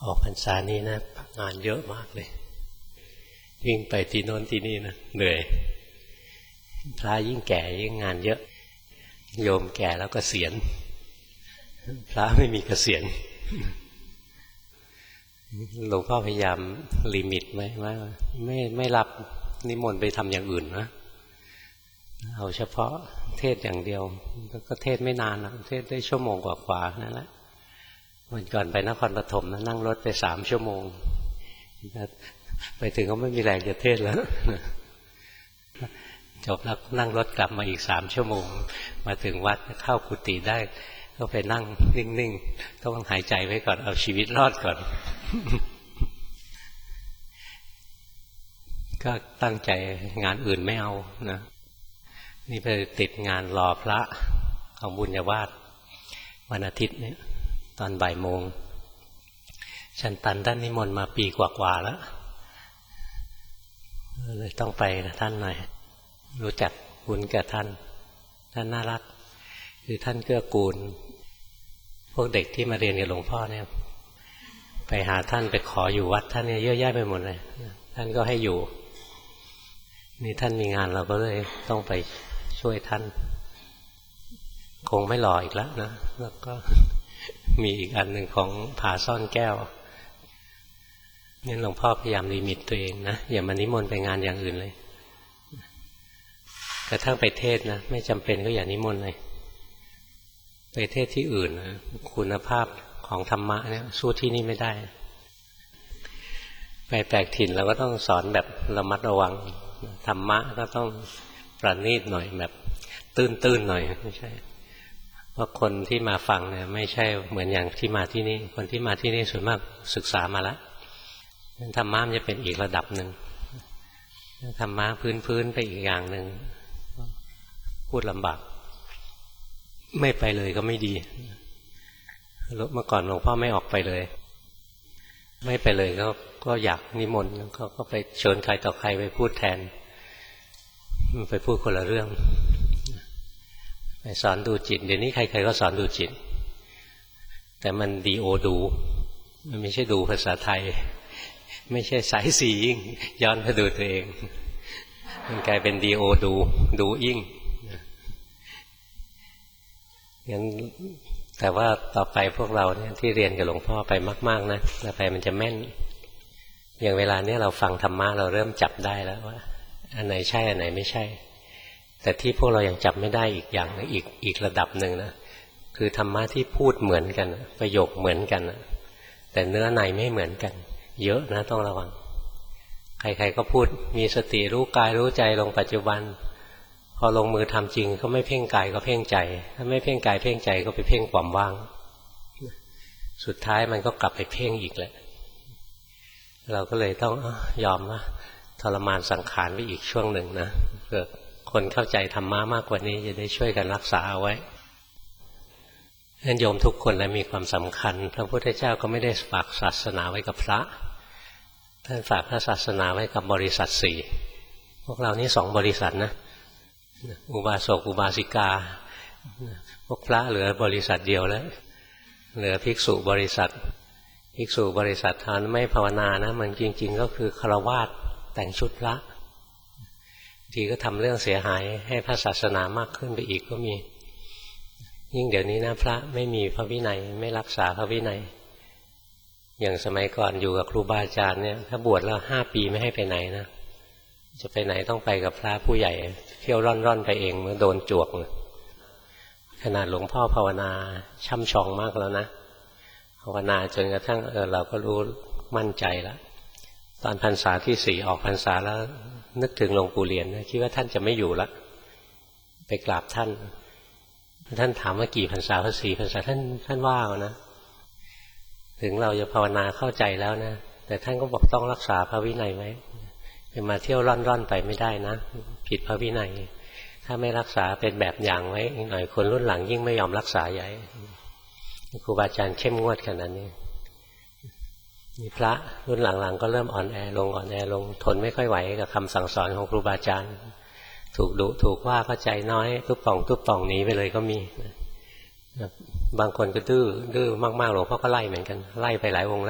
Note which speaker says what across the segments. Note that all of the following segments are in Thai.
Speaker 1: ออกพรรษานี้นะงานเยอะมากเลยวิ่งไปที่โน้นที่นี่นะเหนื่อยพระยิ่งแก่ยิ่งงานเยอะโยมแก่แล้วก็เกษียณพระไม่มีเกษียณหลวงพ่อพยายามลิมิตไว้ว่าไม่รับนิมนต์ไปทำอย่างอื่นนะเอาเฉพาะเทศอย่างเดียวก็เทศไม่นานนะเทศได้ชั่วโมงกว่าๆนั่นแหละวันก่อนไปนครปฐมนะนั่งรถไป3 ชั่วโมงไปถึงก็ไม่มีแรงจะเทศแล้วจบแล้วนั่งรถกลับมาอีก3 ชั่วโมงมาถึงวัดเข้ากุฏิได้ก็ไปนั่งนิ่งๆต้องหายใจไว้ก่อนเอาชีวิตรอดก่อนก็ตั้งใจงานอื่นไม่เอานะนี่ไปติดงานรอพระของบุญญาวาสวันอาทิตย์นี้ตอนบ่ายโมงฉันตันท่านนิมนต์มาปีกว่าๆแล้วเลยต้องไปกับท่านหน่อยรู้จักบุญกับท่านน่ารักคือท่านเกื้อกูลพวกเด็กที่มาเรียนกับหลวงพ่อเนี่ยไปหาท่านไปขออยู่วัดท่านเนี่ยเยอะแยะไปหมดเลยท่านก็ให้อยู่นี่ท่านมีงานเราก็เลยต้องไปช่วยท่านคงไม่หล่ออีกแล้วนะแล้วก็มีอีกอันหนึ่งของผาซ่อนแก้วนี่หลวงพ่อพยายามลิมิตตัวเองนะอย่ามานิมนต์ไปงานอย่างอื่นเลยกระทั่งไปเทศนะไม่จำเป็นก็อย่านิมนต์เลยไปเทศที่อื่นนะคุณภาพของธรรมะเนี่ยสู้ที่นี่ไม่ได้ไปแปลกถิ่นเราก็ต้องสอนแบบระมัดระวังธรรมะก็ต้องประณีตหน่อยแบบตื้นๆหน่อยไม่ใช่เพราะคนที่มาฟังเนี่ยไม่ใช่เหมือนอย่างที่มาที่นี่คนที่มาที่นี่ส่วนมากศึกษามาแล้วธรรมะมันจะเป็นอีกระดับหนึ่งธรรมะพื้นๆไปอีกอย่างหนึ่งพูดลำบากไม่ไปเลยก็ไม่ดีเมื่อก่อนหลวงพ่อไม่ออกไปเลยไม่ไปเลยก็อยากนิมนต์ก็ไปเชิญใครต่อใครไปพูดแทนไปพูดคนละเรื่องไปสอนดูจิตเดี๋ยวนี้ใครๆก็สอนดูจิตแต่มันดีโอดูมันไม่ใช่ดูภาษาไทยไม่ใช่สายสียิ่งย้อนมาดูตัวเองมันกลายเป็นดีโอดูยิ่งงั้นแต่ว่าต่อไปพวกเราเนี่ยที่เรียนกับหลวงพ่อไปมากๆนะต่อไปมันจะแม่นอย่างเวลาเนี้ยเราฟังธรรมะเราเริ่มจับได้แล้วว่าอันไหนใช่อันไหนไม่ใช่แต่ที่พวกเรายังจับไม่ได้อีกอย่างนึงอีกระดับหนึ่งนะคือธรรมะที่พูดเหมือนกันประโยคเหมือนกันแต่เนื้อในไม่เหมือนกันเยอะนะต้องระวังใครๆก็พูดมีสติรู้กายรู้ใจลงปัจจุบันพอลงมือทำจริงก็ไม่เพ่งกายก็เพ่งใจถ้าไม่เพ่งกายเพ่งใจก็ไปเพ่งความว่างสุดท้ายมันก็กลับไปเพ่งอีกแหละเราก็เลยต้องยอมว่าทรมานสังขารไปอีกช่วงหนึ่งนะเพื่อคนเข้าใจธรรมะมากกว่านี้จะได้ช่วยกันรักษาเอาไว้โยมทุกคนและมีความสำคัญพระพุทธเจ้าก็ไม่ได้ฝากศาสนาไว้กับพระท่านฝากพระศาสนาไว้กับบริษัท4พวกเรานี่2 บริษัทนะอุบาสกอุบาสิกาพวกพระเหลือบริษัทเดียวแล้วเหลือภิกษุบริษัททานไม่ภาวนานะมันจริงๆก็คือฆราวาสแต่งชุดพระทีก็ทำเรื่องเสียหายให้พระศาสนามากขึ้นไปอีกก็มียิ่งเดี๋ยวนี้นะพระไม่มีพระวินัยไม่รักษาพระวินัยอย่างสมัยก่อนอยู่กับครูบาอาจารย์เนี่ยถ้าบวชแล้ว5 ปีไม่ให้ไปไหนนะจะไปไหนต้องไปกับพระผู้ใหญ่เที่ยวร่อนไปเองเมื่อโดนจวกขนาดหลวงพ่อภาวนาช่ำชองมากแล้วนะภาวนาจนกระทั่งเราก็รู้มั่นใจแล้วตอนพรรษาที่4ออกพรรษาแล้วนึกถึงหลวงปู่เหรียญคิดว่าท่านจะไม่อยู่ละไปกราบท่านถามว่ากี่พรรษา4 พรรษาท่านว่านะถึงเราจะภาวนาเข้าใจแล้วนะแต่ท่านก็บอกต้องรักษาพระวินัยไว้จะมาเที่ยวร่อนไปไม่ได้นะผิดพระวินัยถ้าไม่รักษาเป็นแบบอย่างไว้หน่อยคนรุ่นหลังยิ่งไม่ยอมรักษาใหญ่ครูบาอาจารย์เข้มงวดขนาดนี้มีพระรุ่นหลังๆก็เริ่มอ่อนแอลงทนไม่ค่อยไหวกับคำสั่งสอนของครูบาอาจารย์ถูกดุถูกว่าก็ใจน้อยทุบป่องหนีไปเลยก็มีบางคนก็ดื้อมากๆหลวงพ่อก็ไล่เหมือนกันไล่ไปหลายองค์แล้ว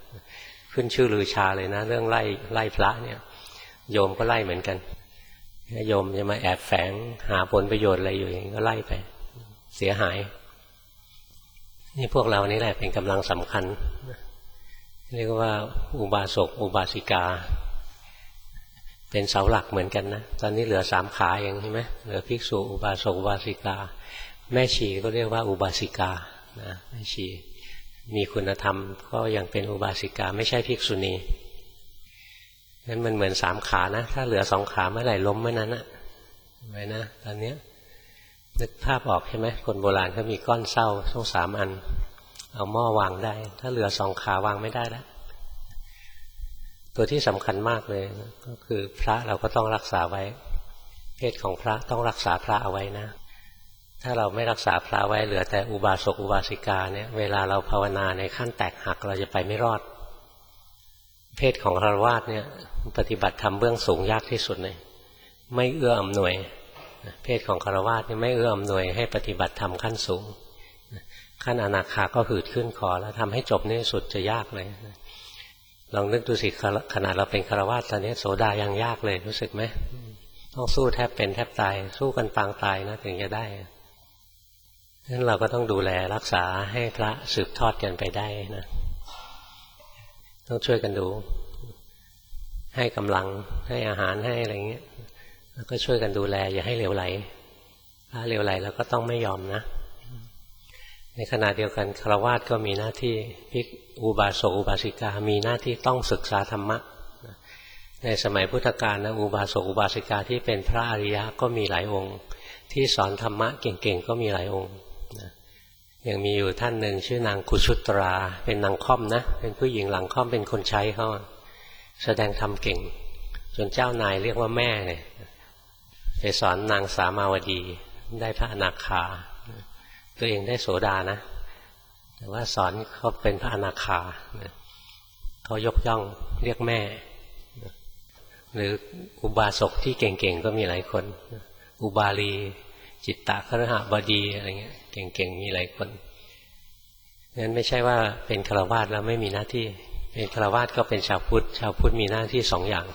Speaker 1: ขึ้นชื่อลือชาเลยนะเรื่องไล่พระเนี่ยโยมก็ไล่เหมือนกันโยมจะมาแอบแฝงหาผลประโยชน์อะไรอยู่อย่างนี้ก็ไล่ไปเสียหายนี่พวกเรานี่แหละเป็นกำลังสำคัญเรียกว่าอุบาสกอุบาสิกาเป็นเสาหลักเหมือนกันนะตอนนี้เหลือ3ขาเองใช่ไหมเหลือภิกษุอุบาสกอุบาสิกาแม่ชีก็เรียกว่าอุบาสิกานะแม่ชีมีคุณธรรมก็ยังเป็นอุบาสิกาไม่ใช่ภิกษุณีงั้นมันเหมือน3ขานะถ้าเหลือ2ขาเมื่อไหร่ล้มเมื่อนั้นนะไว้นะตอนนี้นึกภาพออกใช่ไหมคนโบราณเขามีก้อนเศร้าต้อง3 อันเอาหม้อวางได้ถ้าเหลือ2 ขาวางไม่ได้แล้วตัวที่สำคัญมากเลยก็คือพระเราก็ต้องรักษาไว้เพศของพระต้องรักษาพระเอาไว้นะถ้าเราไม่รักษาพระไว้เหลือแต่อุบาสกอุบาสิกาเนี่ยเวลาเราภาวนาในขั้นแตกหักเราจะไปไม่รอดเพศของฆราวาสเนี่ยปฏิบัติธรรมเบื้องสูงยากที่สุดเลยไม่เอื้ออำนวยเพศของฆราวาสเนี่ยไม่เอื้ออำนวยให้ปฏิบัติธรรมขั้นสูงขั้นอนาคาก็หืดขึ้นคอแล้วทำให้จบนี่สุดจะยากเลยลองนึกดูสิขนาดเราเป็นฆราวาสตอนนี้โสดายังยากเลยรู้สึกไหมต้องสู้แทบเป็นแทบตายสู้กันปางตายนะถึงจะได้ฉะนั้นเราก็ต้องดูแลรักษาให้พระสืบทอดกันไปได้นะต้องช่วยกันดูให้กำลังให้อาหารให้อะไรเงี้ยแล้วก็ช่วยกันดูแลอย่าให้เหลวไหลถ้าเหลวไหลเราก็ต้องไม่ยอมนะในขณะเดียวกันฆราวาสก็มีหน้าที่ภิกษุอุบาสกอุบาสิกามีหน้าที่ต้องศึกษาธรรมะในสมัยพุทธกาลนะอุบาสกอุบาสิกาที่เป็นพระอริยะก็มีหลายองค์ที่สอนธรรมะเก่งๆก็มีหลายองค์ยังมีอยู่ท่านหนึ่งชื่อนางกุชุตราเป็นนางค่อมนะเป็นผู้หญิงหลังค่อมเป็นคนใช้เขาแสดงธรรมเก่งจนเจ้านายเรียกว่าแม่เนี่ยไปสอนนางสามาวดีได้พระอนาคาตัวเองได้โสดานะแต่ว่าสอนเขาเป็นพระอนาคาเขายกย่องเรียกแม่หรืออุบาสกที่เก่งๆก็มีหลายคนอุบาลีจิตตคฤหบดีอะไรเงี้ยเก่งๆมีหลายคนงั้นไม่ใช่ว่าเป็นฆราวาสแล้วไม่มีหน้าที่เป็นฆราวาสก็เป็นชาวพุทธมีหน้าที่2 อย่าง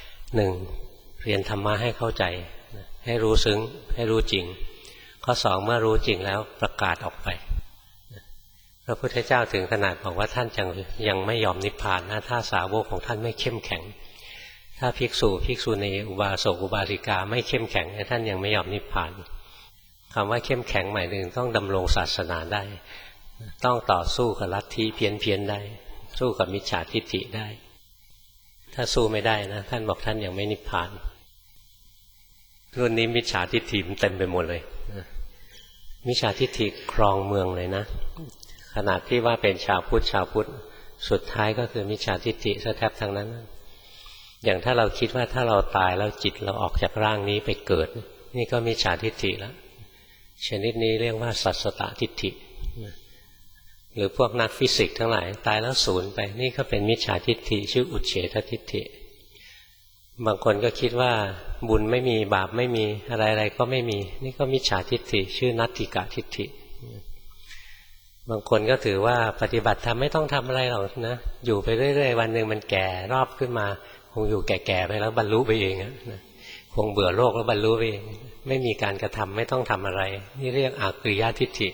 Speaker 1: 1. เรียนธรรมะให้เข้าใจให้รู้ซึ้งให้รู้จริงข้อ 2เมื่อรู้จริงแล้วประกาศออกไปพระพุทธเจ้าถึงขนาดบอกว่าท่านยังไม่ยอมนิพพานนะถ้าสาวกของท่านไม่เข้มแข็งถ้าภิกษุณีอุบาสกอุบาสิกาไม่เข้มแข็งท่านยังไม่ยอมนิพพานคำว่าเข้มแข็งหมายถึงต้องดำรงศาสนาได้ต้องต่อสู้กับลัทธิเพี้ยนได้สู้กับมิจฉาทิฏฐิได้ถ้าสู้ไม่ได้นะท่านบอกท่านยังไม่นิพพานรุ่นนี้มิจฉาทิฏฐิมันเต็มไปหมดเลยมิจฉาทิฏฐิครองเมืองเลยนะขนาดที่ว่าเป็นชาวพุทธสุดท้ายก็คือมิจฉาทิฏฐิซะแทบทั้งนั้นอย่างถ้าเราคิดว่าถ้าเราตายแล้วจิตเราออกจากร่างนี้ไปเกิดนี่ก็มิจฉาทิฏฐิแล้วชนิดนี้เรียกว่าสัสสตทิฏฐิหรือพวกนักฟิสิกส์ทั้งหลายตายแล้วสูญไปนี่ก็เป็นมิจฉาทิฏฐิชื่ออุเฉททิฏฐิบางคนก็คิดว่าบุญไม่มีบาปไม่มีอะไรๆก็ไม่มีนี่ก็มิจฉาทิฏฐิชื่อนัตถิกะทิฏฐิบางคนก็ถือว่าปฏิบัติธรรมไม่ต้องทำอะไรหรอกนะอยู่ไปเรื่อยๆวันหนึ่งมันแก่รอบขึ้นมาคงอยู่แก่ๆไปแล้วบรรลุไปเองนะคงเบื่อโลกแล้วบรรลุไปเองไม่มีการกระทำไม่ต้องทำอะไรนี่เรียกอากฤยทิฏฐิ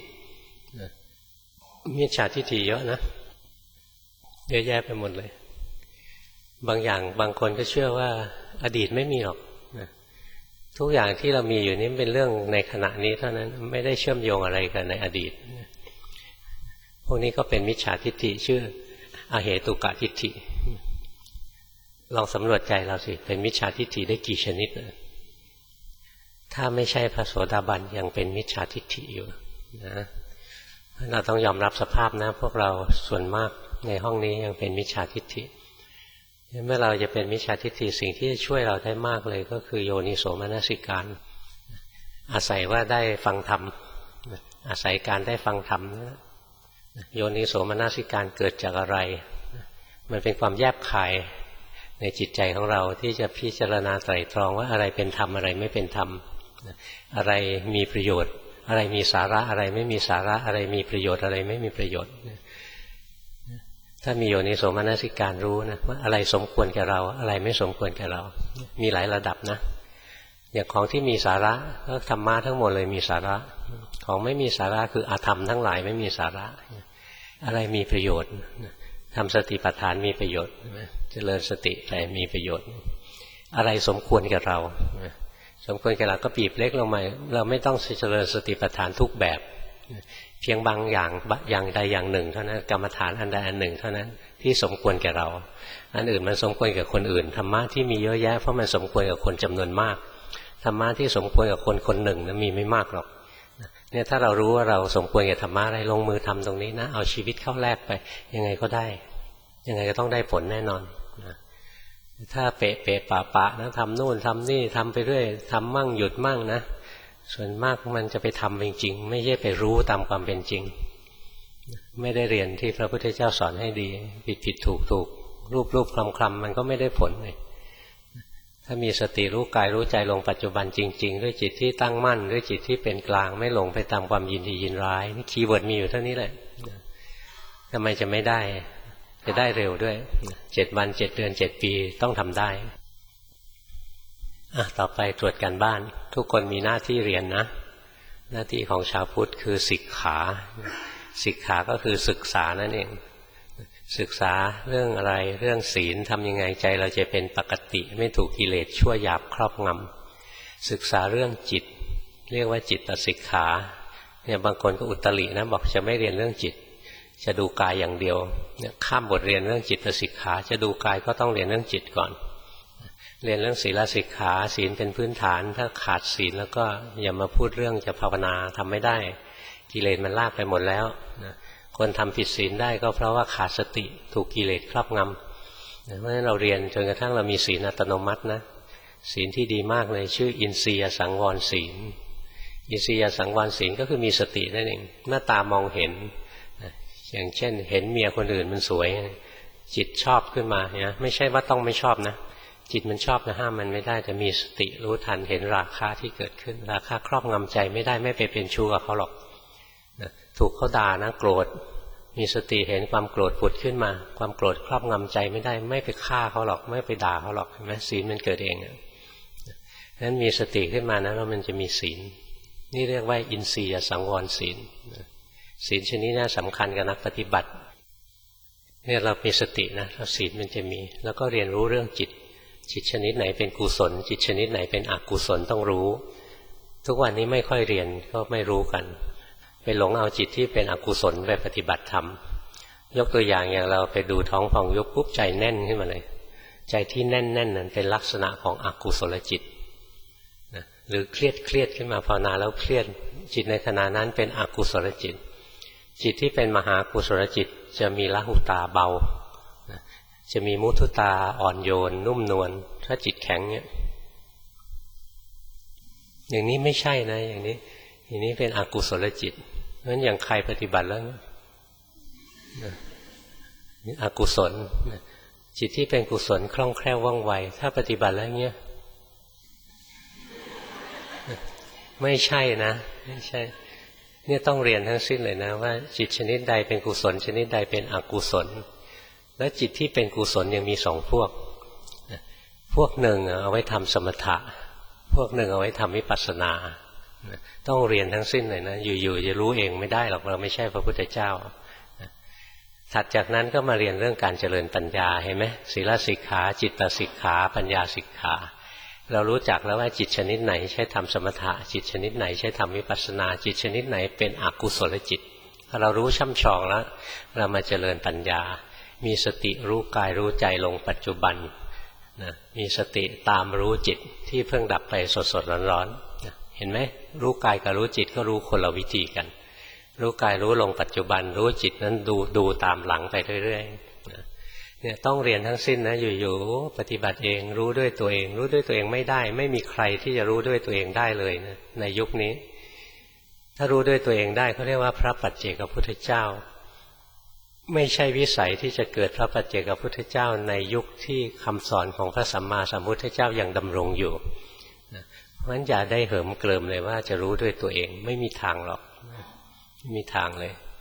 Speaker 1: มิจฉาทิฏฐิเยอะนะเยอะแยะไปหมดเลยบางอย่างบางคนก็เชื่อว่าอดีตไม่มีหรอกทุกอย่างที่เรามีอยู่นี้เป็นเรื่องในขณะนี้เท่านั้นไม่ได้เชื่อมโยงอะไรกันในอดีตพวกนี้ก็เป็นมิจฉาทิฏฐิชื่ออเหตุกะทิฏฐิลองสำรวจใจเราสิเป็นมิจฉาทิฏฐิได้กี่ชนิดถ้าไม่ใช่พระโสดาบันยังเป็นมิจฉาทิฏฐิอยู่นะเราต้องยอมรับสภาพนะพวกเราส่วนมากในห้องนี้ยังเป็นมิจฉาทิฏฐิเมื่อเราจะเป็นมิจฉาทิฏฐิสิ่งที่ช่วยเราได้มากเลยก็คือโยนิโสมนสิการอาศัยว่าได้ฟังธรรมอาศัยการได้ฟังธรรมโยนิโสมนสิการเกิดจากอะไรมันเป็นความแยบคายในจิตใจของเราที่จะพิจารณาไตร่ตรองว่าอะไรเป็นธรรมอะไรไม่เป็นธรรมอะไรมีประโยชน์อะไรมีสาระอะไรไม่มีสาระอะไรมีประโยชน์อะไรไม่มีประโยชน์ถ้ามีโยนิโสมนสิการรู้นะว่าอะไรสมควรแก่เราอะไรไม่สมควรแก่เรามีหลายระดับนะอย่างของที่มีสาระก็ธรรมะทั้งหมดเลยมีสาระของไม่มีสาระคืออาธรรมทั้งหลายไม่มีสาระอะไรมีประโยชน์ทำสติปัฏฐานมีประโยชน์เจริญสติใจมีประโยชน์อะไรสมควรแก่เราสมควรแก่เราก็ปีบเล็กลงมาเราไม่ต้องเจริญสติปัฏฐานทุกแบบเพียงบางอย่างใดอย่างหนึ่งเท่านั้นกรรมฐานอันใดอันหนึ่งเท่านั้นที่สมควรแก่เราอันอื่นมันสมควรกับคนอื่นธรรมะที่มีเยอะแยะเพราะมันสมควรกับคนจำนวนมากธรรมะที่สมควรกับคนคนหนึ่งนะมีไม่มากหรอกเนี่ยถ้าเรารู้ว่าเราสมควรกับธรรมะอะไรลงมือทำตรงนี้นะเอาชีวิตเข้าแลกไปยังไงก็ได้ยังไงก็ต้องได้ผลแน่นอนนะถ้าเปะปะนะทำนู่นทำนี่ทำไปเรื่อยทำมั่งหยุดมั่งนะส่วนมากมันจะไปทำจริงๆไม่ใช่ไปรู้ตามความเป็นจริงไม่ได้เรียนที่พระพุทธเจ้าสอนให้ดีผิดถูกรูปคลำมันก็ไม่ได้ผลเลยถ้ามีสติรู้กายรู้ใจลงปัจจุบันจริงๆด้วยจิตที่ตั้งมั่นด้วยจิตที่เป็นกลางไม่หลงไปตามความยินดียินร้ายนี่คีย์เวิร์ดมีอยู่เท่านี้แหละทำไมจะไม่ได้จะได้เร็วด้วย7 วัน7 เดือน7 ปีต้องทำได้ต่อไปตรวจการบ้านทุกคนมีหน้าที่เรียนนะหน้าที่ของชาวพุทธคือศิกขาก็คือศึกษานั่นเองศึกษาเรื่องอะไรเรื่องศีลทำยังไงใจเราจะเป็นปกติไม่ถูกกิเลสชั่วหยาบครอบงำศึกษาเรื่องจิตเรียกว่าจิตศิกขาเนี่ยบางคนก็อุตรินะบอกจะไม่เรียนเรื่องจิตจะดูกายอย่างเดียวเนี่ยข้ามบทเรียนเรื่องจิตศิกขาจะดูกายก็ต้องเรียนเรื่องจิตก่อนเรียนเรื่องศีลสิกขาศีลเป็นพื้นฐานถ้าขาดศีลแล้วก็อย่ามาพูดเรื่องจะภาวนาทำไม่ได้กิเลสมันลากไปหมดแล้วคนทำผิดศีลได้ก็เพราะว่าขาดสติถูกกิเลสครอบงำเพราะฉะนั้นเราเรียนจนกระทั่งเรามีศีลอัตโนมัตินะศีลที่ดีมากเลยชื่ออินทรียสังวรศีลอินทรียสังวรศีลก็คือมีสตินั่นเองหน้าตามองเห็นอย่างเช่นเห็นเมียคนอื่นมันสวยจิตชอบขึ้นมาเนี่ยไม่ใช่ว่าต้องไม่ชอบนะจิตมันชอบนะห้ามมันไม่ได้แต่มีสติรู้ทันเห็นราคะที่เกิดขึ้นราคะครอบงำใจไม่ได้ไม่ไปเป็นชู้กับเขาหรอกถูกเขาด่านะโกรธมีสติเห็นความโกรธผุดขึ้นมาความโกรธครอบงำใจไม่ได้ไม่ไปฆ่าเขาหรอกไม่ไปด่าเขาหรอกเห็นไหมศีลมันเกิดเองนั้นมีสติขึ้นมานะแล้วมันจะมีศีลนี่เรียกว่าอินทรียสังวรศีลศีลชนิดนี้สำคัญกับนักปฏิบัติเนี่ยเรามีสตินะเราศีลมันจะมีแล้วก็เรียนรู้เรื่องจิตชนิดไหนเป็นกุศลจิตชนิดไหนเป็นอกุศลต้องรู้ทุกวันนี้ไม่ค่อยเรียนก็ไม่รู้กันไปหลงเอาจิตที่เป็นอกุศลไปปฏิบัติธรรมยกตัวอย่างเราไปดูท้องพองยุบปุ๊บใจแน่นขึ้นมาเลยใจที่แน่นนั้นเป็นลักษณะของอกุศลจิตนะหรือเครียดขึ้นมาภาวนาแล้วเครียดจิตในขณะนั้นเป็นอกุศลจิตจิตที่เป็นมหากุศลจิตจะมีละหุตาเบาจะมีมุทุตาอ่อนโยนนุ่มนวลถ้าจิตแข็งเนี่ยอย่างนี้ไม่ใช่นะอย่างนี้เป็นอกุศลจิตเพราะฉะนั้นอย่างใครปฏิบัติแล้วนี่อกุศลจิตที่เป็นกุศลคล่องแคล่วว่องไวถ้าปฏิบัติแล้วเงี้ยไม่ใช่นะไม่ใช่เนี่ยต้องเรียนทั้งสิ้นเลยนะว่าจิตชนิดใดเป็นกุศลชนิดใดเป็นอกุศลและจิตที่เป็นกุศลยังมี2 พวกหนึ่งเอาไว้ทำสมถะพวกหนึ่งเอาไว้ทำวิปัสสนาต้องเรียนทั้งสิ้นเลยนะอยู่ๆจะรู้เองไม่ได้หรอกเราไม่ใช่พระพุทธเจ้าถัดจากนั้นก็มาเรียนเรื่องการเจริญปัญญาเห็นไหมศีลสิกขาจิตสิกขาปัญญาสิกขาเรารู้จักแล้วว่าจิตชนิดไหนใช้ทำสมถะจิตชนิดไหนใช้ทำวิปัสสนาจิตชนิดไหนเป็นอกุศลจิตเรารู้ช่ำชองแล้วเรามาเจริญปัญญามีสติรู้กายรู้ใจลงปัจจุบันนะมีสติตามรู้จิตที่เพิ่งดับไปสดๆร้อนๆนะเห็นไหมรู้กายกับรู้จิตก็รู้คนละวิธีกันรู้กายรู้ลงปัจจุบันรู้จิตนั้นดูตามหลังไปเรื่อยๆนะเนี่ยต้องเรียนทั้งสิ้นนะอยู่ๆปฏิบัติเองรู้ด้วยตัวเองรู้ด้วยตัวเองไม่ได้ไม่มีใครที่จะรู้ด้วยตัวเองได้เลยนะในยุคนี้ถ้ารู้ด้วยตัวเองได้เขาเรียกว่าพระปัจเจกพุทธเจ้าไม่ใช่วิสัยที่จะเกิดพระปัจเจกพุทธเจ้าในยุคที่คำสอนของพระสัมมาสัมพุทธเจ้ายังดำรงอยู่เพราะฉะนั้นอย่าได้เหิมเกริมเลยว่าจะรู้ด้วยตัวเองไม่มีทางหรอกไม่มีทางเลย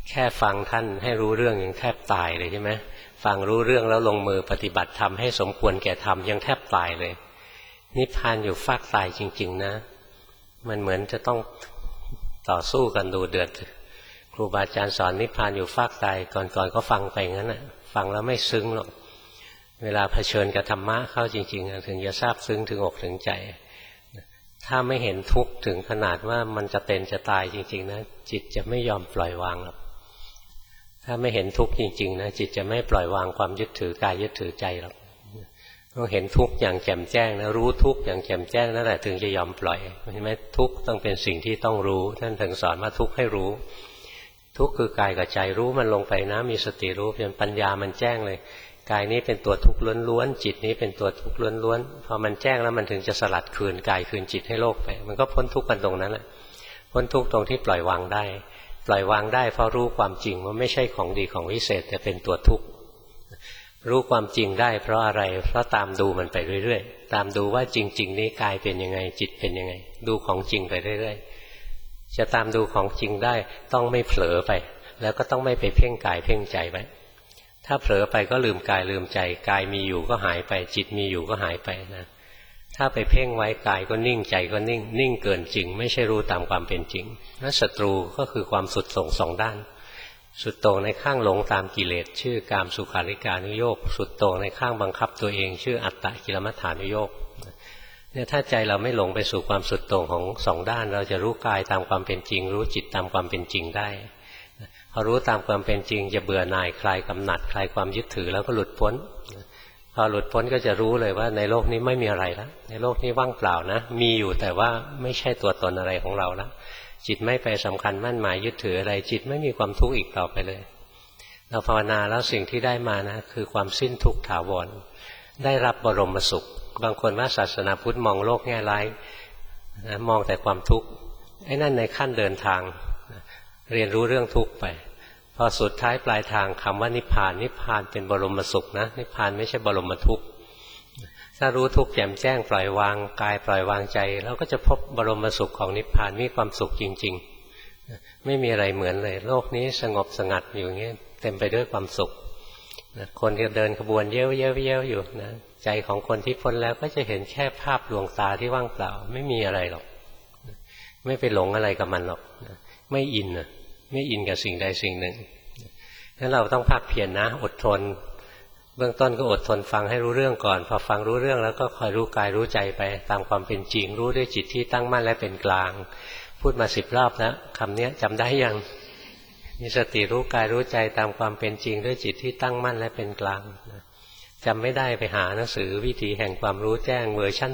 Speaker 1: แค่ฟังท่านให้รู้เรื่องยังแทบตายเลยใช่ไหมฟังรู้เรื่องแล้วลงมือปฏิบัติธรรมให้สมควรแก่ธรรมยังแทบตายเลยนิพพานอยู่ฟากตายจริงๆนะมันเหมือนจะต้องต่อสู้กันดูเดือดครูบาอาจารย์สอนนิพพานอยู่ฟากตายก่อนๆก็ฟังไปงั้นน่ะฟังแล้วไม่ซึ้งหรอกเวลาเผชิญกับธรรมะเข้าจริงๆถึงจะซาบซึ้งถึงอกถึงใจถ้าไม่เห็นทุกข์ถึงขนาดว่ามันจะเป็นจะตายจริงๆนะจิตจะไม่ยอมปล่อยวางหรอกถ้าไม่เห็นทุกข์จริงๆนะจิตจะไม่ปล่อยวางความยึดถือกายยึดถือใจหรอกต้องเห็นทุกข์อย่างแจ่มแจ้งนะรู้ทุกข์อย่างแจ่มแจ้งนั่นแหละถึงจะยอมปล่อยเห็นไหมทุกข์ต้องเป็นสิ่งที่ต้องรู้ท่านถึงสอนว่าทุกข์ให้รู้ทุกข์คือกายกับใจรู้มันลงไปนะมีสติรู้จนปัญญามันแจ้งเลยกายนี้เป็นตัวทุกข์ล้วนๆจิตนี้เป็นตัวทุกข์ล้วนๆพอมันแจ้งแล้วมันถึงจะสลัดคืนกายคืนจิตให้โลกไปมันก็พ้นทุกข์กันตรงนั้นแหละพ้นทุกข์ตรงที่ปล่อยวางได้ปล่อยวางได้เพราะรู้ความจริงว่าไม่ใช่ของดีของวิเศษแต่เป็นตัวทุกข์รู้ความจริงได้เพราะอะไรเพราะตามดูมันไปเรื่อยๆตามดูว่าจริงๆนี้กายเป็นยังไงจิตเป็นยังไงดูของจริงไปเรื่อยๆจะตามดูของจริงได้ต้องไม่เผลอไปแล้วก็ต้องไม่ไปเพ่งกายเพ่งใจไปถ้าเผลอไปก็ลืมกายลืมใจกายมีอยู่ก็หายไปจิตมีอยู่ก็หายไปนะถ้าไปเพ่งไว้กายก็นิ่งใจก็นิ่งนิ่งเกินจริงไม่ใช่รู้ตามความเป็นจริงนั่นศัตรูก็คือความสุดโต่งสองด้านสุดโต่งในข้างหลงตามกิเลสชื่อกามสุขาริการุโยคสุดโต่งในข้างบังคับตัวเองชื่ออัตตกิลมัฏฐานุโยคเนี่ยถ้าใจเราไม่หลงไปสู่ความสุดโต่งของสองด้านเราจะรู้กายตามความเป็นจริงรู้จิตตามความเป็นจริงได้พอรู้ตามความเป็นจริงจะเบื่อหน่ายคลายกำหนัดคลายความยึดถือแล้วก็หลุดพ้นพอหลุดพ้นก็จะรู้เลยว่าในโลกนี้ไม่มีอะไรแล้วในโลกนี้ว่างเปล่านะมีอยู่แต่ว่าไม่ใช่ตัวตนอะไรของเราแล้วจิตไม่ไปสำคัญมั่นหมายยึดถืออะไรจิตไม่มีความทุกข์อีกต่อไปเลยเราภาวนาแล้วสิ่งที่ได้มานะคือความสิ้นทุกข์ถาวรได้รับบรมสุขบางคนว่าศาสนาพุทธมองโลกแง่ร้ายนะมองแต่ความทุกข์ไอ้นั่นในขั้นเดินทางเรียนรู้เรื่องทุกข์ไปพอสุดท้ายปลายทางคำว่านิพพานนิพพานเป็นบรมสุขนะนิพพานไม่ใช่บรมทุกข์ถ้ารู้ทุกข์แจ่มแจ้งปล่อยวางกายปล่อยวางใจเราก็จะพบบรมสุขของนิพพานมีความสุขจริงๆไม่มีอะไรเหมือนเลยโลกนี้สงบสงัดอยู่อย่างนี้เต็มไปด้วยความสุขคนที่เดินขบวนเย้ยวๆอยู่นะใจของคนที่พ้นแล้วก็จะเห็นแค่ภาพลวงตาที่ว่างเปล่าไม่มีอะไรหรอกไม่ไปหลงอะไรกับมันหรอกไม่อินไม่อินกับสิ่งใดสิ่งหนึ่งงั้นเราต้องภาคเพียรนะอดทนเบื้องต้นก็อดทนฟังให้รู้เรื่องก่อนพอฟังรู้เรื่องแล้วก็คอยรู้กายรู้ใจไปตามความเป็นจริงรู้ด้วยจิตที่ตั้งมั่นและเป็นกลางพูดมา10 รอบแล้วคำนี้จำได้ยังมีสติรู้กายรู้ใจตามความเป็นจริงด้วยจิตที่ตั้งมั่นและเป็นกลางจำไม่ได้ไปหาหนังสือวิธีแห่งความรู้แจ้งเวอร์ชั่น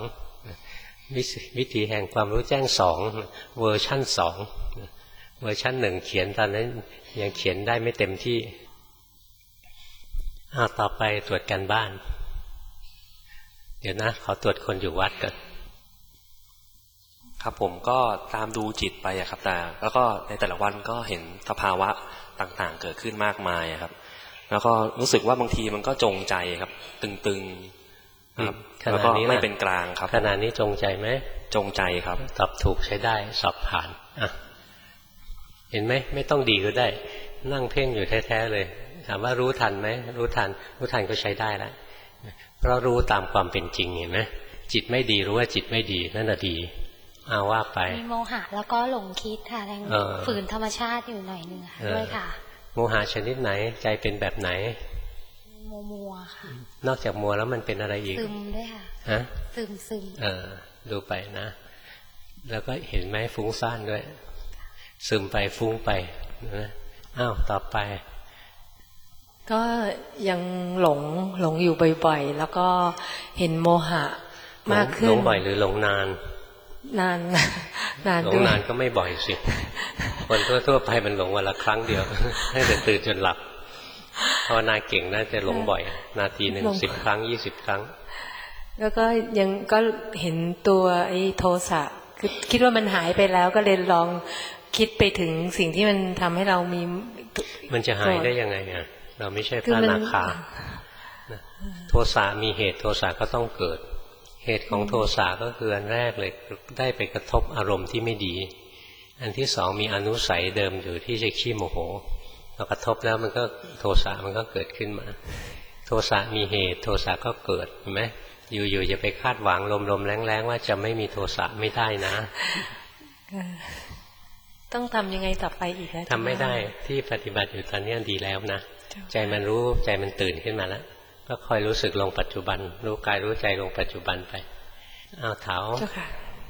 Speaker 1: 2วิธีแห่งความรู้แจ้ง2เวอร์ชั่น2เวอร์ชั่น1เขียนตอนนั้นยังเขียนได้ไม่เต็มที่ต่อไปตรวจการบ้านเดี๋ยวนะขอตรวจคนอยู่วัดก่อน
Speaker 2: ครับผมก็ตามดูจิตไปครับแต่แล้วก็ในแต่ละวันก็เห็นสภาวะต่างๆเกิดขึ้นมากมายครับแล้วก็รู้สึกว่าบางทีมันก็จงใจครับตึงๆครับแล้วก็ไม่เป็นกลางครับขณะนี้จงใจไหมจงใจครับตอบถูกใช้ได้สอบผ่านเห็นไหมไม่ต้องดีก็ได้นั่งเพ่งอยู่แท้ๆเลยถามว่ารู้ทันไหมรู้ทันก็ใช้ได้แล้วเพราะรู้ตามความเป็นจริงเห็นไหมจิตไม่ดีรู้ว่าจิตไม่ดีนั่นน่ะดีเอาว่าไปมีโมหะแล้วก็หลงคิดค่ะแรงฝืนธรรมชาติอยู่หน่อยนึงด้วยค่ะโมหะชนิดไหนใจเป็นแบบไหนมัวค่ะนอกจากมัวแล้วมันเป็นอะไรอีกซึมด้วยค่ะฮะซึมดูไปนะแล้วก็เห็นไหมฟุ้งซ่านด้วยซึมไปฟุ้งไปนะต่อไป
Speaker 3: ก็ยังหลงอยู่บ่อยๆแล้วก็เห็นโมหะมากขึ้นหลงบ่อยหรือหลงนานหลงนานก็ไม่บ่อยสิคนทั่วไปมันหลงวันละครั้งเดียวให้แต่ตื่นจนหลับภาวนาเก่งน่าจะหลงบ่อยนาทีหนึ่ง10 ครั้ง20 ครั้งแล้วก็ยังก็เห็นตัวไอ้โทสะคือคิดว่ามันหายไปแล้วก็เลยลองคิดไปถึงสิ่งที่มันทำให้เรามีมันจะหายได้ยังไงเราไม่ใช่พระอนาคาโทสะมีเหตุโทสะก็ต้องเกิดเหตุของโทสะก็คืออันแรกเลยได้ไปกระทบอารมณ์ที่ไม่ดี
Speaker 1: อันที่สองมีอนุสัยเดิมอยู่ที่จะขี้โมโหพอกระทบแล้วมันก็โทสะมันก็เกิดขึ้นมาโทสะมีเหตุโทสะก็เกิดเห็นไหมอยู่ๆจะไปคาดหวังลมๆแรงๆว่าจะไม่มีโทสะไม่ได้นะ
Speaker 3: ต้องทำยังไงต่อไปอีกนะ
Speaker 1: ทำไม่ได้ที่ปฏิบัติอยู่ตอนนี้ดีแล้วนะใจมันรู้ใจมันตื่นขึ้นมาแล้วก็คอยรู้สึกลงปัจจุบันรู้กายรู้ใจลงปัจจุบันไปเอาเท้า
Speaker 4: ค่ะ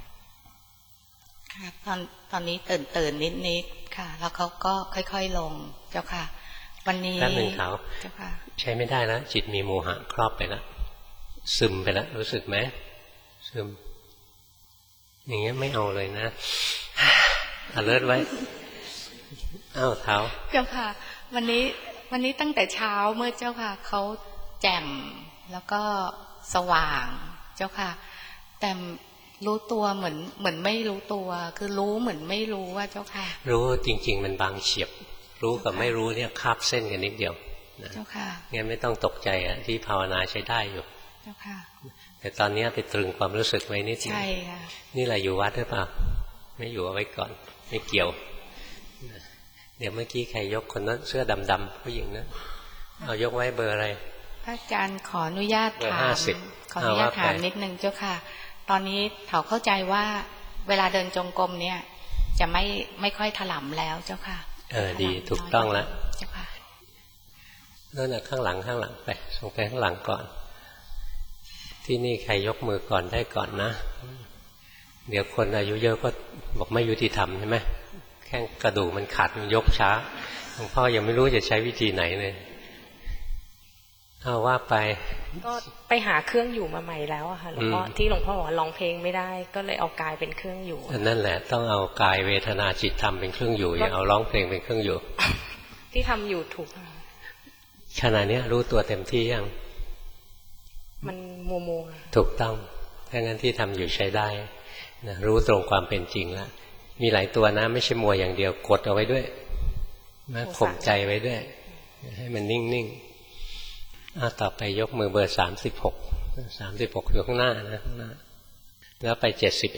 Speaker 4: ตอนนี้ตื่นนิดค่ะแล้วเขาก็ค่อยๆลงเจ้าค่ะวันนี้แป๊บนึง
Speaker 1: เขาเจ้าค่ะใช้ไม่ได้แล้วจิตมีโมหะครอบไปแล้วซึมไปแล้วรู้สึกไหมซึมอย่างเงี้ยไม่เอาเลยนะalertไว้อ้าวเท้า
Speaker 4: เจ้าค่ะวันนี้ตั้งแต่เช้าเมื่อเจ้าค่ะเขาแจ่มแล้วก็สว่างเจ้าค่ะแต่รู้ตัวเหมือนไม่รู้ตัวคือรู้เหมือนไม่รู้ว่าเจ้าค่ะ
Speaker 1: รู้จริงๆมันบางเฉียบรู้กับไม่รู้เนี่ยคาบเส้นกันนิดเดียว
Speaker 4: เจ้าค่ะ
Speaker 1: งั้นไม่ต้องตกใจอ่ะที่ภาวนาใช้ได้อยู่
Speaker 4: เจ้าค่ะ
Speaker 1: แต่ตอนนี้ไปตรึงความรู้สึกไว้นิดนึง
Speaker 4: ใช่ค่ะ
Speaker 1: นี่แหละอยู่วัดหรือเปล่าไม่อยู่เอาไว้ก่อนไม่เกี่ยวเดี๋ยวเมื่อกี้ใครยกคนนั้นเสื้อดำๆผู้หญิงนะเอายกไว้เบอร์อะไร
Speaker 4: พระอาจารย์ขออนุญาตถามขออนุญาตถามนิดนึงเจ้าค่ะตอนนี้เขาเข้าใจว่าเวลาเดินจงกรมเนี่ยจะไม่ค่อยถลำแล้วเจ้าค่ะ
Speaker 1: ดีถูกต้องแล้วเจ้าค่ะนั่นน่ะข้างหลังไปส่งไปข้างหลังก่อนที่นี่ใครยกมือก่อนได้ก่อนนะเดี๋ยวคนอายุเยอะก็บอกไม่ยุติธรรมใช่ไหมแข้งกระดูกมันขาดมันยกช้าหลวงพ่อยังไม่รู้จะใช้วิธีไหนเลยเอาว่าไป
Speaker 3: ก็ไปหาเครื่องอยู่มาใหม่แล้วอะค่ะหลวงพ่อที่หลวงพ่อบอกว่าร้องเพลงไม่ได้ก็เลยเอากายเป็นเครื่องอยู่
Speaker 1: นั่นแหละต้องเอากายเวทนาจิตธรรมเป็นเครื่องอยู่อย่าเอาร้องเพลงเป็นเครื่องอยู่
Speaker 3: ที่ทำอยู่ถูก
Speaker 1: ขณะนี้รู้ตัวเต็มที่ยัง
Speaker 3: มันมัว
Speaker 1: ถูกต้องถ้างั้นที่ทำอยู่ใช้ได้นะรู้ตรงความเป็นจริงแล้วมีหลายตัวนะไม่ใช่มัวอย่างเดียวกดเอาไว้ด้วยนะข่มใจไว้ด้วยให้มันนิ่งๆต่อไปยกมือเบอร์36อยู่ข้างหน้านะข้างหน้าแล้วไป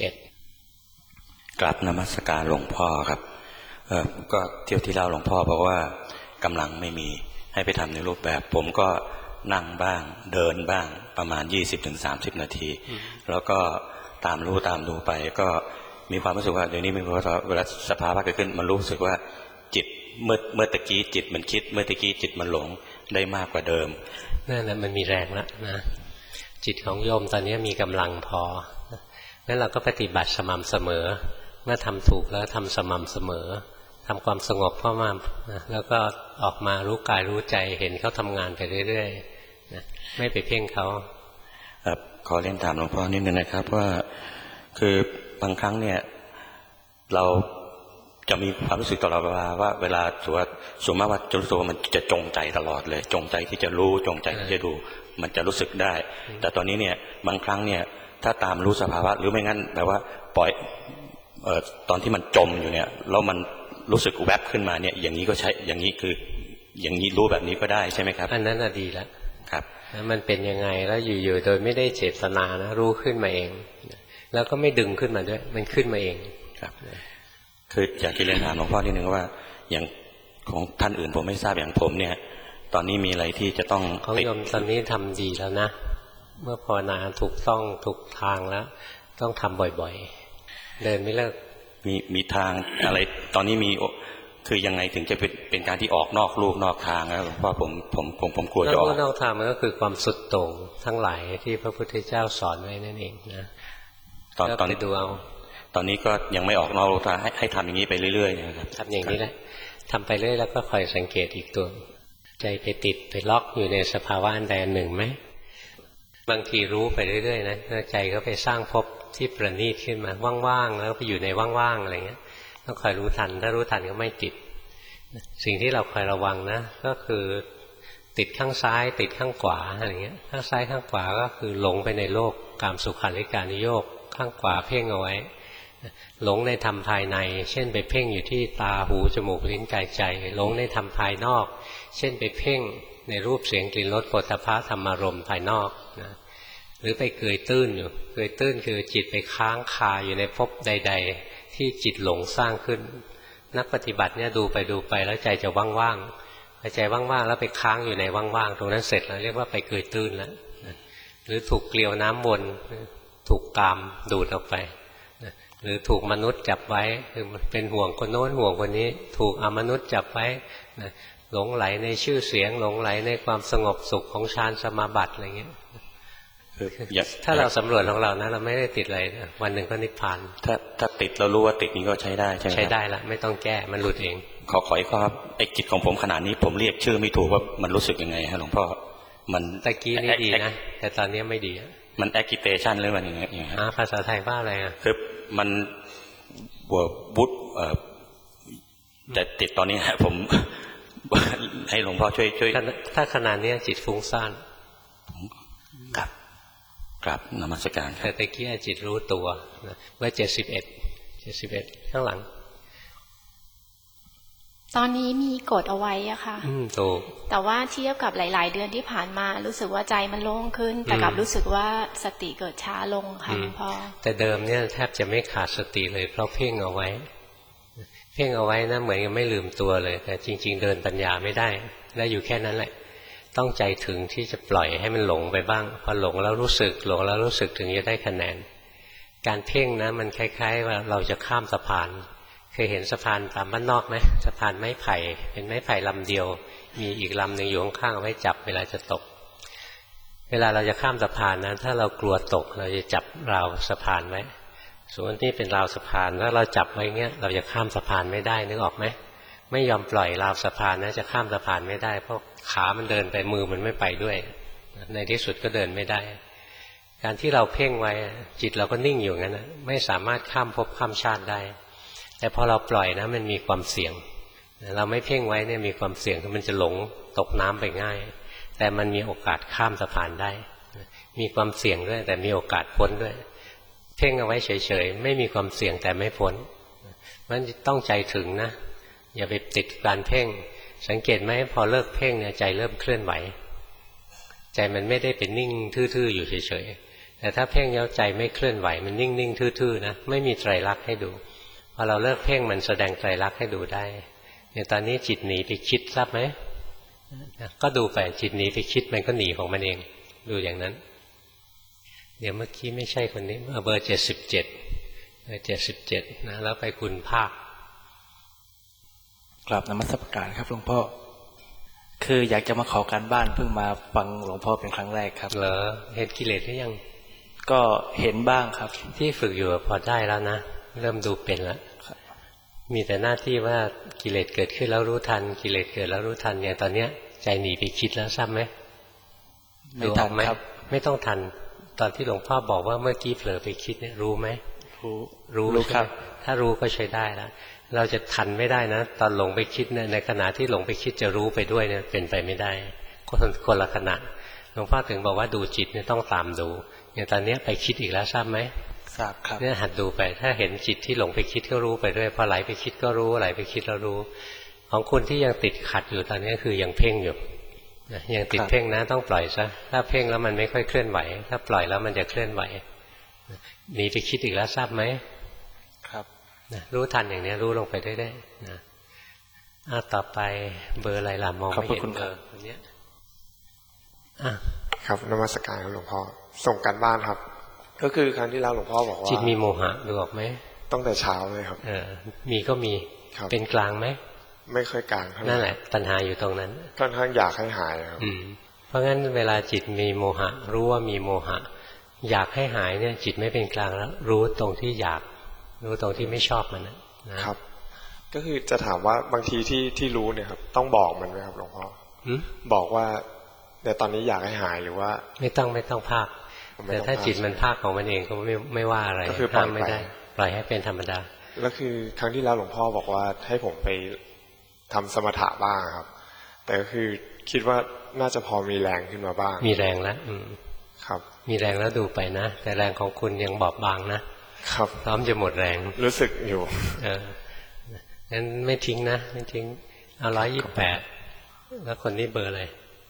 Speaker 1: 71
Speaker 5: กราบนมัสการหลวงพ่อครับก็เที่ยวที่เล่าหลวงพ่อบอกว่ากำลังไม่มีให้ไปทำในรูปแบบผมก็นั่งบ้างเดินบ้างประมาณ 20-30 นาทีแล้วก็ตามรู้ไปก็มีความรู้สึกว่าเดี๋ยวนี้เวลาสภาวะเกิดขึ้นมันรู้สึกว่าจิตเมื่อตะกี้จิตมันคิดเมื่อตะกี้จิตมันหลงได้มากกว่าเดิม
Speaker 1: นั่นแหละมันมีแรงแล้วนะจิตของโยมตอนนี้มีกำลังพองั้นเราก็ปฏิบัติสม่ำเสมอเมื่อทำถูกแล้วทำสม่ำเสมอทำความสงบเข้ามาแล้วก็ออกมารู้กายรู้ใจเห็นเขาทำงานไปเรื่อยๆนะไม่ไปเพ่งเขา
Speaker 5: ขอเรียนถามหลวงพ่อนิดนึงนะครับว่าคือบางครั้งเนี่ยเราจะมีความรู้สึกตลอดเวลาว่าเวลาส่วนมากว่าจะรู้สึกว่ามันจะจงใจตลอดเลยจงใจที่จะรู้จงใจที่จะดูมันจะรู้สึกได้แต่ตอนนี้เนี่ยบางครั้งเนี่ยถ้าตามรู้สภาวะหรือไม่งั้นแบบว่าปล่อยตอนที่มันจมอยู่เนี่ยแล้วมันรู้สึกแวบขึ้นมาเนี่ยอย่างนี้ก็ใช้อย่างนี้คืออย่างนี้รู้แบบนี้ก็ได้ใช่ไหมครับ
Speaker 1: อันนั้นน่ะดีแล้ว
Speaker 5: ครับ
Speaker 1: มันเป็นยังไงแล้วอยู่ๆโดยไม่ได้เจตนานะรู้ขึ้นมาเองแล้วก็ไม่ดึงขึ้นมาด้วยมันขึ้นมาเอง
Speaker 5: ครับคืออยากจะเรียนถามหลวงพ่อนิดนึงว่าอย่างของท่านอื่นผมไม่ทราบอย่างผมเนี่ยตอนนี้มีอะไรที่จะต้อง
Speaker 1: ของโยมตอนนี้ทำดีแล้วนะเมื่อภาวนาถูกต้องถูกทางแล้วต้องทำบ่อยๆเดินไม่เลิก
Speaker 5: มีทางอะไรตอนนี้มีคือยังไงถึงจะเป็นการที่ออกนอกลูกนอกทางนะหลวงพ่อผมกลัวจะออก
Speaker 1: นอกทางมันก็คือความสุดโต่งทั้งหลายที่พระพุทธเจ้าสอนไว้นั่นเองนะ
Speaker 5: ตอนนี้ดูเอาตอนนี้ก็ยังไม่ออกนอกลูกทางให้ทำอย่างนี้ไปเรื่อยๆนะครับ
Speaker 1: ทำอย่างนี้แหละทำไปเรื่อยแล้วก็คอยสังเกตอีกตัวใจไปติดไปล็อกอยู่ในสภาวะอันใดอันหนึ่งไหมบางทีรู้ไปเรื่อยๆนะใจก็ไปสร้างภพที่ประณีตขึ้นมาว่างๆแล้วไปอยู่ในว่างๆอะไรเงี้ยต้องคอยรู้ทันถ้ารู้ทันก็ไม่ติดสิ่งที่เราคอยระวังนะก็คือติดข้างซ้ายติดข้างขวาอะไรเงี้ยข้างซ้ายข้างขวาก็คือหลงไปในโลกกามสุขันธิการนิโยคข้างขวาเพ่งเอาไว้หลงในธรรมภายในเช่นไปเพ่งอยู่ที่ตาหูจมูกลิ้นกายใจหลงในธรรมภายนอกเช่นไปเพ่งในรูปเสียงกลิ่นรสโผฏฐัพพะธรรมารมณ์ภายนอกนะหรือไปเกยตื้นอยู่เกยตื้นคือจิตไปค้างคาอยู่ในภพใดๆที่จิตหลงสร้างขึ้นนักปฏิบัติเนี่ยดูไปแล้วใจจะว่างๆใจว่างๆแล้วไปค้างอยู่ในว่างๆตรงนั้นเสร็จแล้วเรียกว่าไปเกยตื้นแล้วหรือถูกเกลียวน้ำวนถูกกามดูดออกไปหรือถูกมนุษย์จับไว้คือเป็นห่วงคนโน้นห่วงคนนี้ถูกอมนุษย์จับไว้หลงไหลในชื่อเสียงหลงไหลในความสงบสุขของฌานสมาบัติอะไรเงี้ยถ้าเราสำรวจของเรานะเราไม่ได้ติดอะไรวันหนึ่งก็นิพพาน
Speaker 5: ถ้าติดเรารู้ว่าติดนี้ก็ใช้ได้ใช่ไหมใช้
Speaker 1: ได้ละไม่ต้องแก้มันหลุดเอง
Speaker 5: ขออีกข้อครับไอ้จิตของผมขนาดนี้ผมเรียกชื่อไม่ถูกว่ามันรู้สึกยังไงฮะหลวงพ่อมัน
Speaker 1: ตะกี้นี่ดีนะแต่ตอนนี้ไม่ดี
Speaker 5: มัน agitation หรือมันยังไง
Speaker 1: ภาษาไทยว่าอะไร
Speaker 5: คือมันบุตแต่ติดตอนนี้ผมให้หลวงพ่อช่วย
Speaker 1: ถ้าขนาดนี้จิตฟุ้งซ่าน
Speaker 5: ครับนมัสการ
Speaker 1: แต่ตะกี้จิตรู้ตัวว่า71ข้างหลัง
Speaker 6: ตอนนี้มีกดเอาไว้อะค่ะ
Speaker 1: ถูก
Speaker 6: แต่ว่าเทียบกับหลายๆเดือนที่ผ่านมารู้สึกว่าใจมันโล่งขึ้นแต่กลับรู้สึกว่าสติเกิดช้าลงค่ะหลวงพ่อ
Speaker 1: แต่เดิมเนี่ยแทบจะไม่ขาดสติเลยเพราะเพ่งเอาไว้นะเหมือนกับไม่ลืมตัวเลยแต่จริงๆเดินปัญญาไม่ได้และอยู่แค่นั้นแหละต้องใจถึงที่จะปล่อยให้มันหลงไปบ้างพอหลงแล้วรู้สึกถึงจะได้คะแนนการเพ่งนะมันคล้ายๆว่าเราจะข้ามสะพานเคยเห็นสะพานตามบ้านนอกไหมสะพานไม้ไผ่เป็นไม้ไผ่ลำเดียวมีอีกลำหนึ่งอยู่ข้างๆไว้จับเวลาจะตกเวลาเราจะข้ามสะพานนะถ้าเรากลัวตกเราจะจับราวสะพานไว้ส่วนนี้เป็นราวสะพานแล้วเราจับไว้เงี้ยเราจะข้ามสะพานไม่ได้นึกออกไหมไม่ยอมปล่อยราวสะพานนะจะข้ามสะพานไม่ได้เพราะขามันเดินไปมือมันไม่ไปด้วยในที่สุดก็เดินไม่ได้การที่เราเพ่งไว้จิตเราก็นิ่งอยู่งั้นนะไม่สามารถข้ามภพข้ามชาติได้แต่พอเราปล่อยนะมันมีความเสี่ยงเราไม่เพ่งไว้เนี่ยมีความเสี่ยงคือมันจะหลงตกน้ำไปง่ายแต่มันมีโอกาสข้ามสะพานได้มีความเสี่ยงด้วยแต่มีโอกาสพ้นด้วยเพ่งเอาไว้เฉยๆไม่มีความเสี่ยงแต่ไม่พ้นมันต้องใจถึงนะอย่าไปติดการเพ่งสังเกตไหมพอเลิกเพ่งเนี่ยใจเริ่มเคลื่อนไหวใจมันไม่ได้เป็นนิ่งทื่อๆอยู่เฉยๆแต่ถ้าเพ่งแล้วใจไม่เคลื่อนไหวมันนิ่งๆทื่อๆนะไม่มีไตรลักษณ์ให้ดูพอเราเลิกเพ่งมันแสดงไตรลักษณ์ให้ดูได้อย่างตอนนี้จิตหนีไปคิดทราบไหมก็ดูไปจิตหนีไปคิดมันก็หนีของมันเองดูอย่างนั้นเดี๋ยวเมื่อกี้ไม่ใช่คนนี้เบอร์77นะแล้วไปคุณภาค
Speaker 7: กราบนมัสการครับหลวงพ่อคืออยากจะมาขอการบ้านเพิ่งมาฟังหลวงพ่อเป็นครั้งแรกครับ
Speaker 1: เหรอเห็นกิเลสหรือยัง
Speaker 7: ก็เห็นบ้างครับ
Speaker 1: ที่ฝึกอยู่พอได้แล้วนะเริ่มดูเป็นแล้วมีแต่หน้าที่ว่ากิเลสเกิดขึ้นแล้วรู้ทันกิเลสเกิดแล้วรู้ทันอย่างตอนเนี้ยใจหนีไปคิดแล้วทราบไหม
Speaker 7: ไม่ทันครับ
Speaker 1: ไม่ต้องทันตอนที่หลวงพ่อบอกว่าเมื่อกี้เผลอไปคิดเนี่ยรู้ไหมรู้ครับถ้ารู้ก็ใช้ได้แล้วเราจะทันไม่ได้นะตอนหลงไปคิดเนี่ยในขณะที่หลงไปคิดจะรู้ไปด้วยเนี่ยเป็นไปไม่ได้คนละขณะหลวงพ่อถึงบอกว่าดูจิตเนี่ยต้องตามดูอย่างตอนนี้ไปคิดอีกแล้วทราบไหม
Speaker 7: ทราบครับ
Speaker 1: เนี่ยหัดดูไปถ้าเห็นจิตที่หลงไปคิดก็รู้ไปด้วยพอไหลไปคิดก็รู้ไหลไปคิดแล้วรู้ของคุณที่ยังติดขัดอยู่ตอนนี้คือยังเพ่งอยู่ยังติดเพ่งนะต้องปล่อยซะถ้าเพ่งแล้วมันไม่ค่อยเคลื่อนไหวถ้าปล่อยแล้วมันจะเคลื่อนไหวหนีไปคิดอีกแล้วทราบไหม
Speaker 7: ครับ
Speaker 1: รู้ทันอย่างนี้รู้ลงไปได้นะต่อไปเบอร์อะไรล่ะมองไม่เห็นเบอร์คนนี้
Speaker 8: ครับนมัสการครับหลวงพ่อส่งการบ้านครับก็คือครั้งที่แล้วหลวงพ่อบอกว่า
Speaker 1: จิตมีโมหะดูออกไหม
Speaker 8: ตั้งแต่เช้าเลยครับ
Speaker 1: มีก็มีเป็นกลางไหม
Speaker 8: ไม่ค่อยกลาง
Speaker 1: นั่นแหละปัญหาอยู่ตรงนั้น
Speaker 8: ค่อนข้างอยากให้หายครับ
Speaker 1: เพราะงั้นเวลาจิตมีโมหะรู้ว่ามีโมหะอยากให้หายเนี่ยจิตไม่เป็นกลางแล้วรู้ตรงที่อยากรู้ตรงที่ไม่ชอบมัน
Speaker 8: นะครับก็คือจะถามว่าบางทีที่รู้เนี่ยครับต้องบอกมันไหมครับหลวงพ่อบอกว่าแต่ตอนนี้อยากให้หายหรือว่า
Speaker 1: ไม่ต้องภาคแต่ถ้าจิตมันภาคของมันเองก็ไม่ว่าอะไร
Speaker 8: ก็คือปล่อยไม่ได้
Speaker 1: ปล่อยให้เป็นธรรมดา
Speaker 8: แล้วคือครั้งที่แล้วหลวงพ่อบอกว่าให้ผมไปทำสมถะบ้างครับแต่ก็คือคิดว่าน่าจะพอมีแรงขึ้นมาบ้าง
Speaker 1: มีแรงแล้ว
Speaker 8: ครับ
Speaker 1: มีแรงแล้วดูไปนะแต่แรงของคุณยังบอบบางนะครับพร้อมจะหมดแรง
Speaker 8: รู้สึกอยู่
Speaker 1: งั้นไม่ทิ้งนะไม่ทิ้งเอา128แล้วคนนี้เบอร์อะไร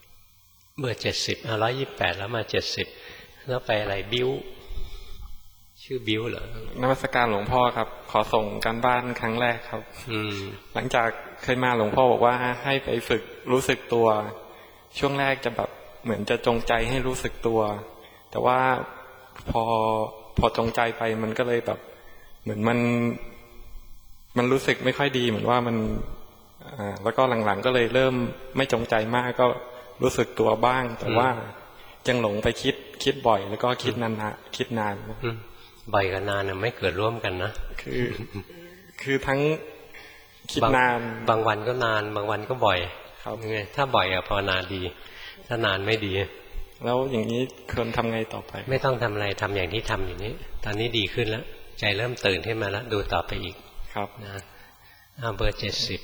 Speaker 1: เบอร์70เอา128แล้วมา70แล้วไปอะไรบิ้วชื่อบิ้วเหรอ
Speaker 9: นมัสการหลวงพ่อครับขอส่งการบ้านครั้งแรกครับหลังจากเคยมาหลวงพ่อบอกว่าให้ไปฝึกรู้สึกตัวช่วงแรกจะแบบเหมือนจะจงใจให้รู้สึกตัวแต่ว่าพอจงใจไปมันก็เลยแบบเหมือนมันรู้สึกไม่ค่อยดีเหมือนว่ามันแล้วก็หลังๆก็เลยเริ่มไม่จงใจมากก็รู้สึกตัวบ้างแต่ว่ายังหลงไปคิดบ่อยแล้วก็คิดนาน
Speaker 1: บ่อยกับนานไม่เกิดร่วมกันนะ
Speaker 9: คือทั้งคิดนาน
Speaker 1: บางวันก็นานบางวันก็บ่อยถ้าบ่อยภาวนาดีถ้านานไม่ดี
Speaker 9: แล้วอย่างนี้ควรทำไงต่อไป
Speaker 1: ไม่ต้องทำอะไรทำอย่างที่ทำอยู่นี้ตอนนี้ดีขึ้นแล้วใจเริ่มตื่นขึ้นมาแล้วดูต่อไปอีก
Speaker 9: ครับ
Speaker 1: นะเบอร์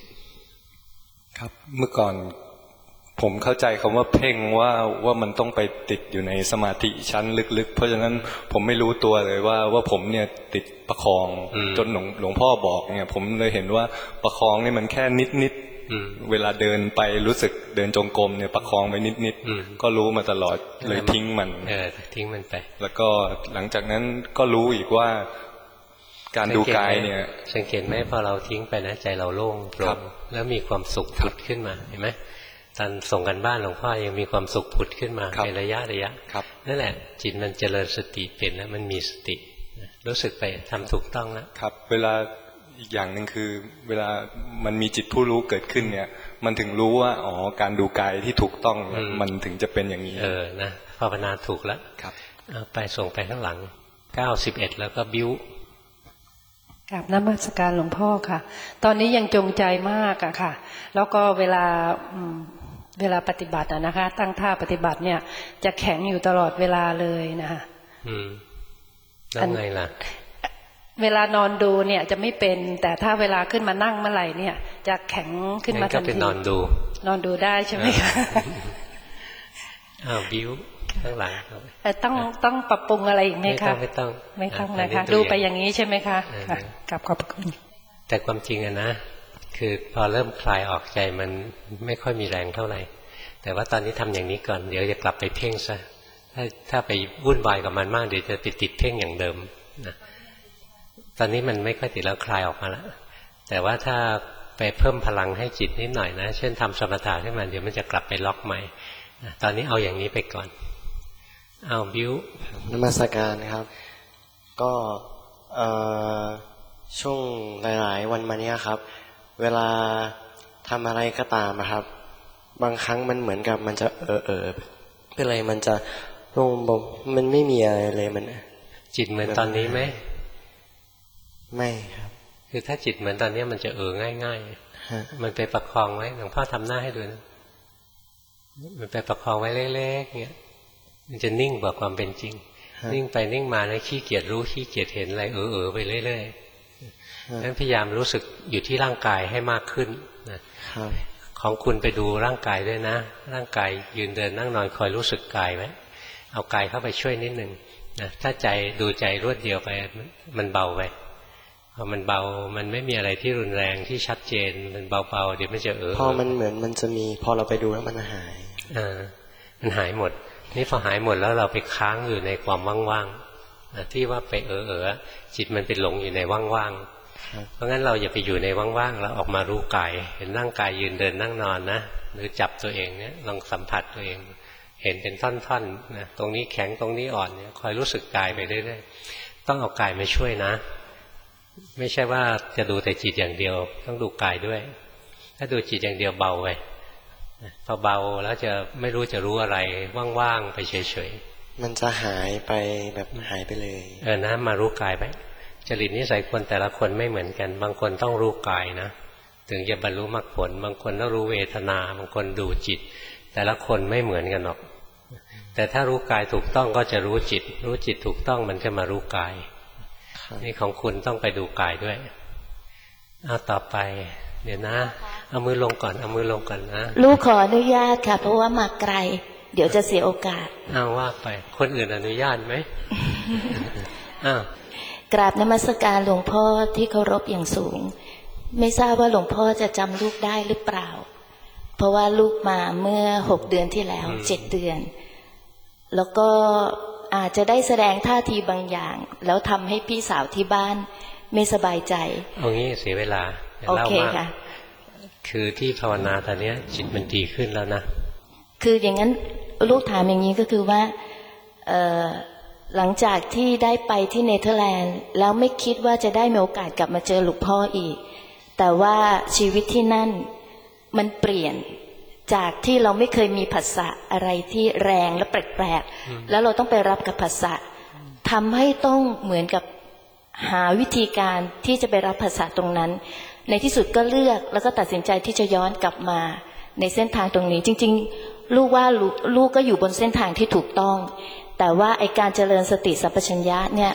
Speaker 1: 70
Speaker 10: ครับเมื่อก่อนผมเข้าใจคำว่าเพ่งว่ามันต้องไปติดอยู่ในสมาธิชั้นลึกๆเพราะฉะนั้นผมไม่รู้ตัวเลยว่าผมเนี่ยติดประคองจนหลวงพ่อบอกเนี่ยผมเลยเห็นว่าประคองนี่มันแค่นิดเวลาเดินไปรู้สึกเดินจงกรมเนี่ยประคองไปนิดก็รู้มาตลอดเลยทิ้งมัน
Speaker 1: ทิ้งมันไป
Speaker 10: แล้วก็หลังจากนั้นก็รู้อีกว่าการดูกายเนี่ย
Speaker 1: สังเกตไหมพอเราทิ้งไปนะใจเราโล่งโปร่งแล้วมีความสุขผุดขึ้นมาเห็นไหมตอนส่งกันบ้านหลวงพ่อยังมีความสุขผุดขึ้นมาเป็นระยะนั่นแหละจิตมันเจริญสติเป็นแล้วมันมีสติรู้สึกไปทำถูกต้องแล้ว
Speaker 10: ครับเวลาอีกอย่างหนึ่งคือเวลามันมีจิตผู้รู้เกิดขึ้นเนี่ยมันถึงรู้ว่าอ๋อการดูกายที่ถูกต้องมันถึงจะเป็นอย่างนี้
Speaker 1: นะภาวนาถูกแล้ว
Speaker 10: ครับ
Speaker 1: ไปส่งไปข้างหลัง91แล้วก็บิ้ว
Speaker 11: กราบนมัสการหลวงพ่อค่ะตอนนี้ยังจงใจมากอะค่ะแล้วก็เวลาปฏิบัตินะคะตั้งท่าปฏิบัติเนี่ยจะแข็งอยู่ตลอดเวลาเลยนะคะ
Speaker 1: แล้วไงล่ะ
Speaker 11: เวลานอนดูเนี่ยจะไม่เป็นแต่ถ้าเวลาขึ้นมานั่งเมื่อไหร่เนี่ยจะแข็งขึ้นมาทันที
Speaker 1: นอน
Speaker 11: ดูได้ใช่ไหมคะ
Speaker 1: บิ้วข้างหลัง
Speaker 11: ต้องปรับปรุงอะไรอีกไหมคะ
Speaker 1: ไม่ต้อง
Speaker 11: นะคะดูไปอย่างนี้ใช่ไหมคะกลับขอบคุณ
Speaker 1: แต่ความจริงนะคือพอเริ่มคลายออกใจมันไม่ค่อยมีแรงเท่าไหร่แต่ว่าตอนนี้ทำอย่างนี้ก่อนเดี๋ยวจะกลับไปเพ่งซะถ้าไปวุ่นวายกับมันมากเดี๋ยวจะไปติดเพ่งอย่างเดิมนะตอนนี้มันไม่ค่อยติดแล้วคลายออกมาแล้วแต่ว่าถ้าไปเพิ่มพลังให้จิตนิดหน่อยนะเช่นทำสมถะขึ้นมาเดี๋ยวมันจะกลับไปล็อกใหม่ตอนนี้เอาอย่างนี้ไปก่อนเอาบิ้วน
Speaker 12: มัสการครับก็ช่วงหลายๆวันมาเนี้ยครับเวลาทำอะไรก็ตามครับบางครั้งมันเหมือนกับมันจะเป็นอะไรมันจะลงมันไม่มีอะไรเลยมัน
Speaker 1: จิตเหมือนตอนนี้ไหม
Speaker 12: ไม่ครับ
Speaker 1: คือถ้าจิตเหมือนตอนนี้มันจะง่ายๆมันไปประคองไว้หลวงพ่อทำหน้าให้ดูนะมันไปประคองไว้เล็กๆเงี้ยมันจะนิ่งกว่าความเป็นจริงนิ่งไปนิ่งมาแล้วขี้เกียจรู้ขี้เกียจเห็นอะไรไปเรื่อยๆนั้นพยายามรู้สึกอยู่ที่ร่างกายให้มากขึ้นนะของคุณไปดูร่างกายด้วยนะร่างกายยืนเดินนั่งนอนคอยรู้สึกกายไว้เอากายเข้าไปช่วยนิดนึงนะถ้าใจดูใจรวดเดียวไปมันเบาไปพอมันเบามันไม่มีอะไรที่รุนแรงที่ชัดเจนมันเบาๆเดี๋ยวมันจะ
Speaker 12: พอมันเหมือนมันจะมีพอเราไปดูแล้วมันหาย
Speaker 1: มันหายหมดนี่พอหายหมดแล้วเราไปค้างอยู่ในความว่างๆที่ว่าไปจิตมันเป็นหลงอยู่ในว่างๆเพราะงั้นเราอย่าไปอยู่ในว่างๆแล้วออกมารู้กายเห็นร่างกายยืนเดินนั่งนอนนะหรือจับตัวเองเนี่ยลองสัมผัสตัวเองเห็นเป็นท่อนๆนะตรงนี้แข็งตรงนี้อ่อนเนี่ยคอยรู้สึกกายไปเรื่อยๆต้องเอากายมาช่วยนะไม่ใช่ว่าจะดูแต่จิตอย่างเดียวต้องดูกายด้วยถ้าดูจิตอย่างเดียวเบาไปพอเบาแล้วจะไม่รู้จะรู้อะไรว่างๆไปเฉยๆ
Speaker 12: มันจะหายไปแบบหายไปเลย
Speaker 1: นะมารู้กายไปจริตนิสัยคนแต่ละคนไม่เหมือนกันบางคนต้องรู้กายนะถึงจะบรรลุมรรคผลบางคนต้องรู้เวทนาบางคนดูจิตแต่ละคนไม่เหมือนกันหรอกแต่ถ้ารู้กายถูกต้องก็จะรู้จิตรู้จิตถูกต้องมันจะมารู้กายนี่ของคุณต้องไปดูกายด้วยเอาต่อไปเดี๋ยวนะเอามือลงก่อนเอามือลงก่อนนะ
Speaker 13: ลูกขออนุญาตค่ะเพราะว่ามาไกลเดี๋ยวจะเสียโอกาส
Speaker 1: เอาว่าไปคนอื่นอนุญาตไหม
Speaker 13: กราบนมัสการหลวงพ่อที่เคารพอย่างสูงไม่ทราบว่าหลวงพ่อจะจำลูกได้หรือเปล่าเพราะว่าลูกมาเมื่อ6 เดือนที่แล้ว7 เดือนแล้วก็อาจจะได้แสดงท่าทีบางอย่างแล้วทำให้พี่สาวที่บ้านไม่สบายใจ
Speaker 1: เอางี้เสียเวลา
Speaker 13: โอเคค่ะ
Speaker 1: คือที่ภาวนาตอนนี้จิตมันดีขึ้นแล้วนะ
Speaker 13: คืออย่างนั้นลูกถามอย่างนี้ก็คือว่าหลังจากที่ได้ไปที่เนเธอร์แลนด์แล้วไม่คิดว่าจะได้มีโอกาสกลับมาเจอหลวงพ่ออีกแต่ว่าชีวิตที่นั่นมันเปลี่ยนจากที่เราไม่เคยมีผัสสะอะไรที่แรงและแปลกๆแล้วเราต้องไปรับกับผัสสะทำให้ต้องเหมือนกับหาวิธีการที่จะไปรับผัสสะตรงนั้นในที่สุดก็เลือกแล้วก็ตัดสินใจที่จะย้อนกลับมาในเส้นทางตรงนี้จริงๆลูกว่าลูกก็อยู่บนเส้นทางที่ถูกต้องแต่ว่าไอการเจริญสติสัมปชัญญะเนี่ย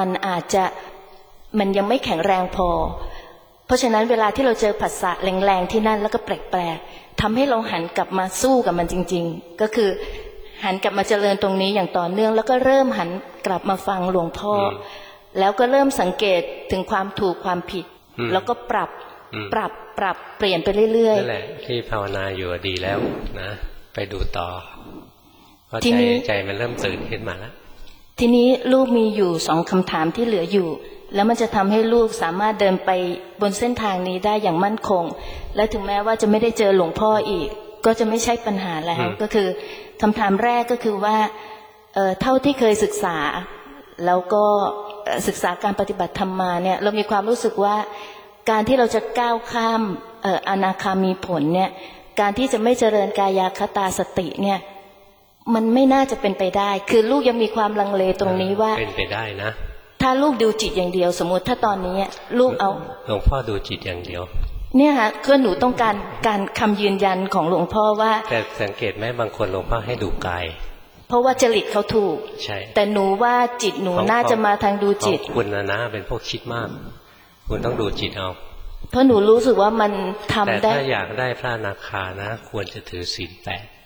Speaker 13: มันยังไม่แข็งแรงพอเพราะฉะนั้นเวลาที่เราเจอผัสสะแรงๆที่นั่นแล้วก็แปลกๆทำให้เราหันกลับมาสู้กับมันจริงๆก็คือหันกลับมาเจริญตรงนี้อย่างต่อเนื่องแล้วก็เริ่มหันกลับมาฟังหลวงพ่อแล้วก็เริ่มสังเกตถึงความถูกความผิดแล้วก็ปรับเปลี่ยนไปเรื่อยๆ
Speaker 1: นั่นแหละที่ภาวนาอยู่ดีแล้วนะไปดูต่อเพราะใจมันเริ่มตื่นขึ้นมาแล้ว
Speaker 13: ทีนี้ลูกมีอยู่2 คำถามที่เหลืออยู่แล้วมันจะทำให้ลูกสามารถเดินไปบนเส้นทางนี้ได้อย่างมั่นคงและถึงแม้ว่าจะไม่ได้เจอหลวงพ่ออีกก็จะไม่ใช่ปัญหาแล้วก็คือคำถามแรกก็คือว่าเท่าที่เคยศึกษาแล้วก็ศึกษาการปฏิบัติธรรมมาเนี่ยเรามีความรู้สึกว่าการที่เราจะก้าวข้ามอนาคามีผลเนี่ยการที่จะไม่เจริญกายคตาสติเนี่ยมันไม่น่าจะเป็นไปได้คือลูกยังมีความลังเลตรงนี้ว่า
Speaker 1: เป็นไปได้นะ
Speaker 13: ถ้าลูกดูจิตอย่างเดียวสมมติถ้าตอนนี้ลูกเอา
Speaker 1: หลวงพ่อดูจิตอย่างเดียว
Speaker 13: เนี่ยค่ะคือหนูต้องการคำยืนยันของหลวงพ่อว่า
Speaker 1: แต่สังเกตไหมบางคนหลวงพ่อให้ดูกาย
Speaker 13: เพราะว่าจริตเขาถูก
Speaker 1: ใช่
Speaker 13: แต่หนูว่าจิตหนูน่าจะมาทางดูจิต
Speaker 1: คุณนะเป็นพวกคิดมากคุณต้องดูจิตเอา
Speaker 13: เพราะหนูรู้สึกว่ามันทำได้
Speaker 1: แต่ถ้าอยากได้พระอนาคานะควรจะถือศีล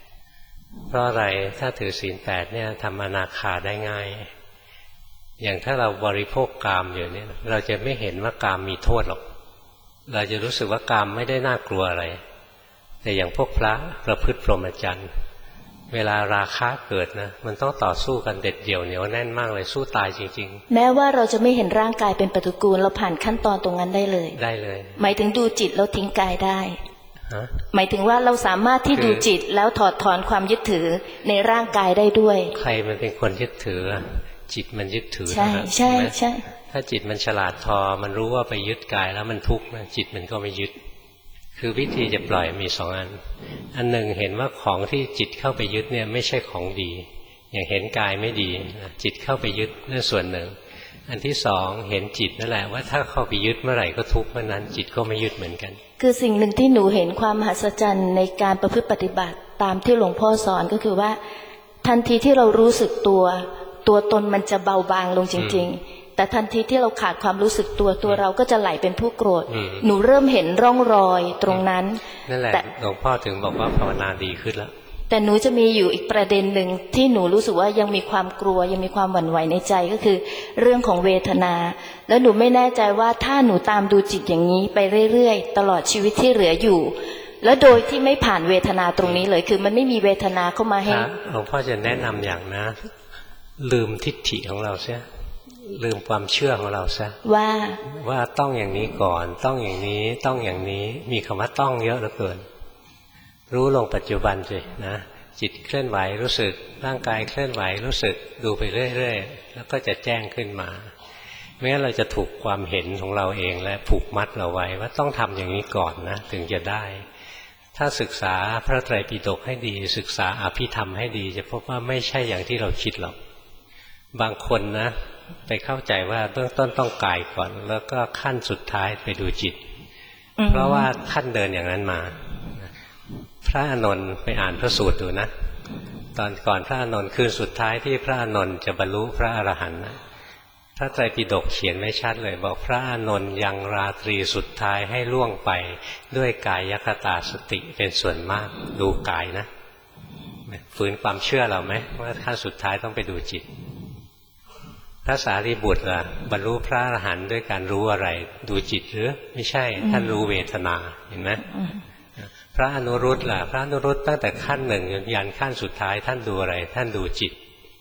Speaker 1: 8เพราะอะไรถ้าถือศีล 8เนี่ยทำอนาคาได้ง่ายอย่างถ้าเราบริโภคกามอยู่เนี่ยเราจะไม่เห็นว่ากามมีโทษหรอกเราจะรู้สึกว่ากามไม่ได้น่ากลัวอะไรแต่อย่างพวกพระประพฤติพรหมจรรย์เวลาราคะเกิดนะมันต้องต่อสู้กันเด็ดเดี่ยวเหนียวแน่นมากเลยสู้ตายจริง
Speaker 13: ๆแม้ว่าเราจะไม่เห็นร่างกายเป็นปฏิกูลเราผ่านขั้นตอนตรงนั้นได้เลยหมายถึงดูจิตแล้วทิ้งกายได้หมายถึงว่าเราสามารถที่ดูจิตแล้วถอดถอนความยึดถือในร่างกายได้ด้วย
Speaker 1: ใครมันเป็นคนยึดถือจิตมันยึดถือ
Speaker 13: ใช่ใช่ใช่
Speaker 1: ถ้าจิตมันฉลาดพอมันรู้ว่าไปยึดกายแล้วมันทุกข์นะจิตมันก็ไม่ยึดคือวิธีจะปล่อยมี2 อันหนึ่งเห็นว่าของที่จิตเข้าไปยึดเนี่ยไม่ใช่ของดีอย่างเห็นกายไม่ดีจิตเข้าไปยึดนั่นส่วนหนึ่งอันที่2เห็นจิตนั่นแหละว่าถ้าเข้าไปยึดเมื่อไหร่ก็ทุกข์เมื่อนั้นจิตก็ไม่ยึดเหมือนกัน
Speaker 13: คือสิ่งหนึ่งที่หนูเห็นความมหัศจรรย์ในการประพฤติปฏิบัติตามที่หลวงพ่อสอนก็คือว่าทันทีที่เรารู้สึกตัวตนมันจะเบาบางลงจริงๆแต่ทันทีที่เราขาดความรู้สึกตัวเราก็จะไหลเป็นผู้โกรธหนูเริ่มเห็นร่องรอยตรงนั้น
Speaker 1: นั่นแหละหลวงพ่อถึงบอกว่าภาวนาดีขึ้นแล้ว
Speaker 13: แต่หนูจะมีอยู่อีกประเด็นหนึ่งที่หนูรู้สึกว่ายังมีความกลัวยังมีความหวั่นไหวในใจก็คือเรื่องของเวทนาแล้วหนูไม่แน่ใจว่าถ้าหนูตามดูจิตอย่างนี้ไปเรื่อยๆตลอดชีวิตที่เหลืออยู่แล้วโดยที่ไม่ผ่านเวทนาตรงนี้เลยคือมันไม่มีเวทนาเข้ามาให้
Speaker 1: หลวงพ่อจะแนะนำอย่างนะลืมทิฏฐิของเราเสียลืมความเชื่อของเราซะว่าต้องอย่างนี้ก่อนต้องอย่างนี้ต้องอย่างนี้มีคำว่าต้องเยอะเหลือเกินรู้ลงปัจจุบันสินะจิตเคลื่อนไหวรู้สึกร่างกายเคลื่อนไหวรู้สึกดูไปเรื่อยๆแล้วก็จะแจ้งขึ้นมาไม่งั้นเราจะถูกความเห็นของเราเองและผูกมัดเราไว้ว่าต้องทำอย่างนี้ก่อนนะถึงจะได้ถ้าศึกษาพระไตรปิฎกให้ดีศึกษาอภิธรรมให้ดีจะพบว่าไม่ใช่อย่างที่เราคิดหรอกบางคนนะไปเข้าใจว่าเบื้องต้นต้องกายก่อนแล้วก็ขั้นสุดท้ายไปดูจิตเพราะว่าท่านเดินอย่างนั้นมาพระอานนท์ไปอ่านพระสูตรดูนะตอนก่อนพระอานนท์คืนสุดท้ายที่พระอานนท์จะบรรลุพระอรหันต์นะพระไตรปิฎกเขียนไว้ชัดเลยบอกพระอานนท์ยังราตรีสุดท้ายให้ล่วงไปด้วยกายคตาสติเป็นส่วนมากดูกายนะฝืนความเชื่อเราไหมว่าขั้นสุดท้ายต้องไปดูจิตพระสารีบุตรล่ะบรรลุพระอรหันต์ด้วยการรู้อะไรดูจิตหรือไม่ใช่ท่านรู้เวทนาเห็นไหมพระอนุรุตล่ะพระอนุรุตตั้งแต่ขั้น1ยันขั้นสุดท้ายท่านดูอะไรท่านดูจิต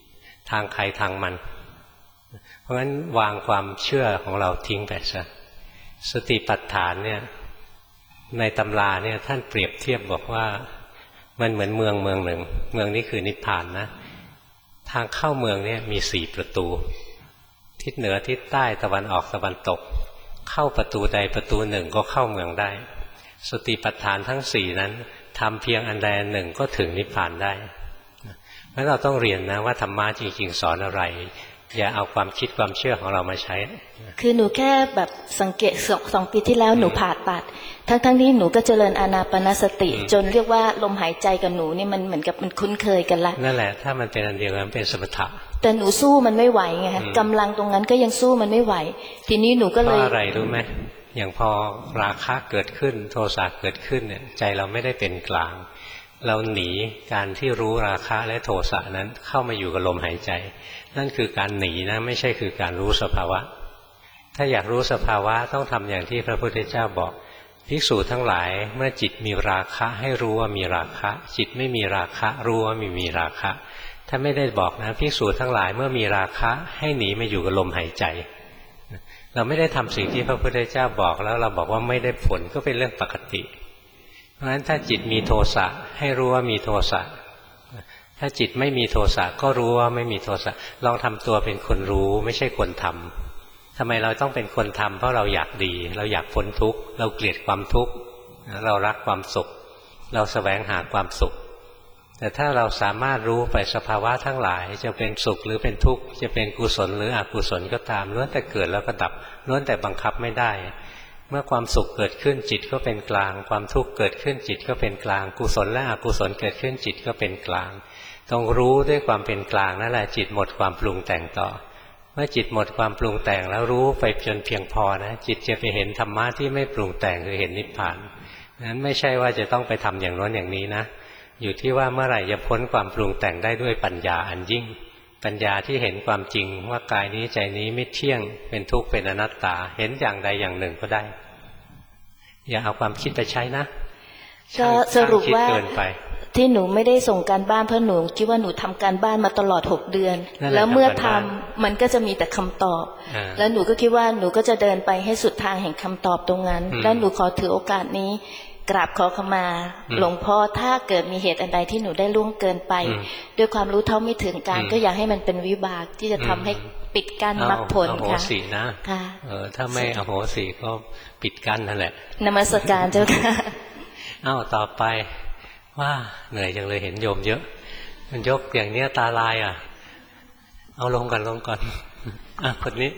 Speaker 3: ทางใครทางมันเพราะฉะนั้นวางความเชื่อของเราทิ้งไปซะสติปัฏฐานเนี่ยในตำราเนี่ยท่านเปรียบเทียบบอกว่ามันเหมือนเมืองหนึ่งเมืองนี้คือนิพพานนะทางเข้าเมืองเนี่ยมี4ประตูทิศเหนือทิศใต้ตะวันออกตะวันตกเข้าประตูใดประตูหนึ่งก็เข้าเมืองได้สติปัฏฐานทั้ง4นั้นทำเพียงอันใดอันหนึ่งก็ถึงนิพพานได้เพราะเราต้องเรียนนะว่าธรรมะจริงๆสอนอะไรอย่าเอาความคิดความเชื่อของเรามาใช้
Speaker 13: คือหนูแค่แบบสังเกต2 ปีที่แล้วหนูผ่าตัดทั้งที่หนูก็เจริญอานาปานสติจนเรียกว่าลมหายใจกับหนูนี่มันเหมือนกับมันคุ้นเคยกันละ
Speaker 3: นั่นแหละถ้ามันเป็นอันเดียวกันเป็นสมถะ
Speaker 13: แต่หนูสู้มันไม่ไหวไงคะกำลังตรงนั้นก็ยังสู้มันไม่ไหวทีนี้หนูก็เลย
Speaker 3: เพราะอะไรรู้ไหมอย่างพอราคะเกิดขึ้นโทสะเกิดขึ้นเนี่ยใจเราไม่ได้เป็นกลางเราหนีการที่รู้ราคะและโทสะนั้นเข้ามาอยู่กับลมหายใจนั่นคือการหนีนะไม่ใช่คือการรู้สภาวะถ้าอยากรู้สภาวะต้องทำอย่างที่พระพุทธเจ้าบอกภิกษุทั้งหลายเมื่อจิตมีราคะให้รู้ว่ามีราคะจิตไม่มีราคะรู้ว่าไม่มีราคะถ้าไม่ได้บอกนะภิกษุทั้งหลายเมื่อมีราคะให้หนีมาอยู่กับลมหายใจเราไม่ได้ทำสิ่งที่พระพุทธเจ้าบอกแล้วเราบอกว่าไม่ได้ผลก็เป็นเรื่องปกติเพราะฉะนั้นถ้าจิตมีโทสะให้รู้ว่ามีโทสะถ้าจิตไม่มีโทสะก็รู้ว่าไม่มีโทสะลองทำตัวเป็นคนรู้ไม่ใช่คนทำทำไมเราต้องเป็นคนทำเพราะเราอยากดีเราอยากพ้นทุกข์เราเกลียดความทุกข์เรารักความสุขเราแสวงหาความสุขแต่ถ้าเราสามารถรู้ไปสภาวะทั้งหลายจะเป็นสุขหรือเป็นทุกข์จะเป็นกุศลหรืออกุศลก็ตามล้วนแต่เกิดแล้วก็ดับล้วนแต่บังคับไม่ได้เมื่อความสุขเกิดขึ้นจิตก็เป็นกลางความทุกข์เกิดขึ้นจิตก็เป็นกลางกุศลและอกุศลเกิดขึ้นจิตก็เป็นกลางต้องรู้ด้วยความเป็นกลางนั่นแหละจิตหมดความปรุงแต่งต่อเมื่อจิตหมดความปรุงแต่งแล้วรู้ไปจนเพียงพอนะจิตจะไปเห็นธรรมะที่ไม่ปรุงแต่งคือเห็นนิพพานนั้นไม่ใช่ว่าจะต้องไปทำอย่างโน้นอย่างนี้นะอยู่ที่ว่าเมื่อไหร่จะพ้นความปรุงแต่งได้ด้วยปัญญาอันยิ่งปัญญาที่เห็นความจริงว่ากายนี้ใจนี้ไม่เที่ยงเป็นทุกข์เป็นอนัตตาเห็นอย่างใดอย่างหนึ่งก็ได้อย่าเอาความคิดไปใช้นะ
Speaker 13: ก็สรุปว่าที่หนูไม่ได้ส่งการบ้านเพราะหนูคิดว่าหนูทำการบ้านมาตลอด6 เดือนแล้วเมื่อทำมันก็จะมีแต่คำตอบแล้วหนูก็คิดว่าหนูก็จะเดินไปให้สุดทางแห่งคำตอบตรงนั้นแล้วหนูขอถือโอกาสนี้กราบขอขมาหลวงพ่อถ้าเกิดมีเหตุอันใดที่หนูได้ล่วงเกินไปด้วยความรู้เท่าไม่ถึงการก็อยากให้มันเป็นวิบากที่จะทำให้ปิดกั้นมรรคผลค่ะ
Speaker 3: อโหสินะถ้าไม่อโหสิก็ปิดกั้นนั่นแหละ
Speaker 13: นมัสการเจ้าค่ะ
Speaker 3: ต่อไปว่าเหนื่อยจังเลยเห็นโยมเยอะมันยกอย่างเนี้ยตาลายเอาลงก่อนคนนี้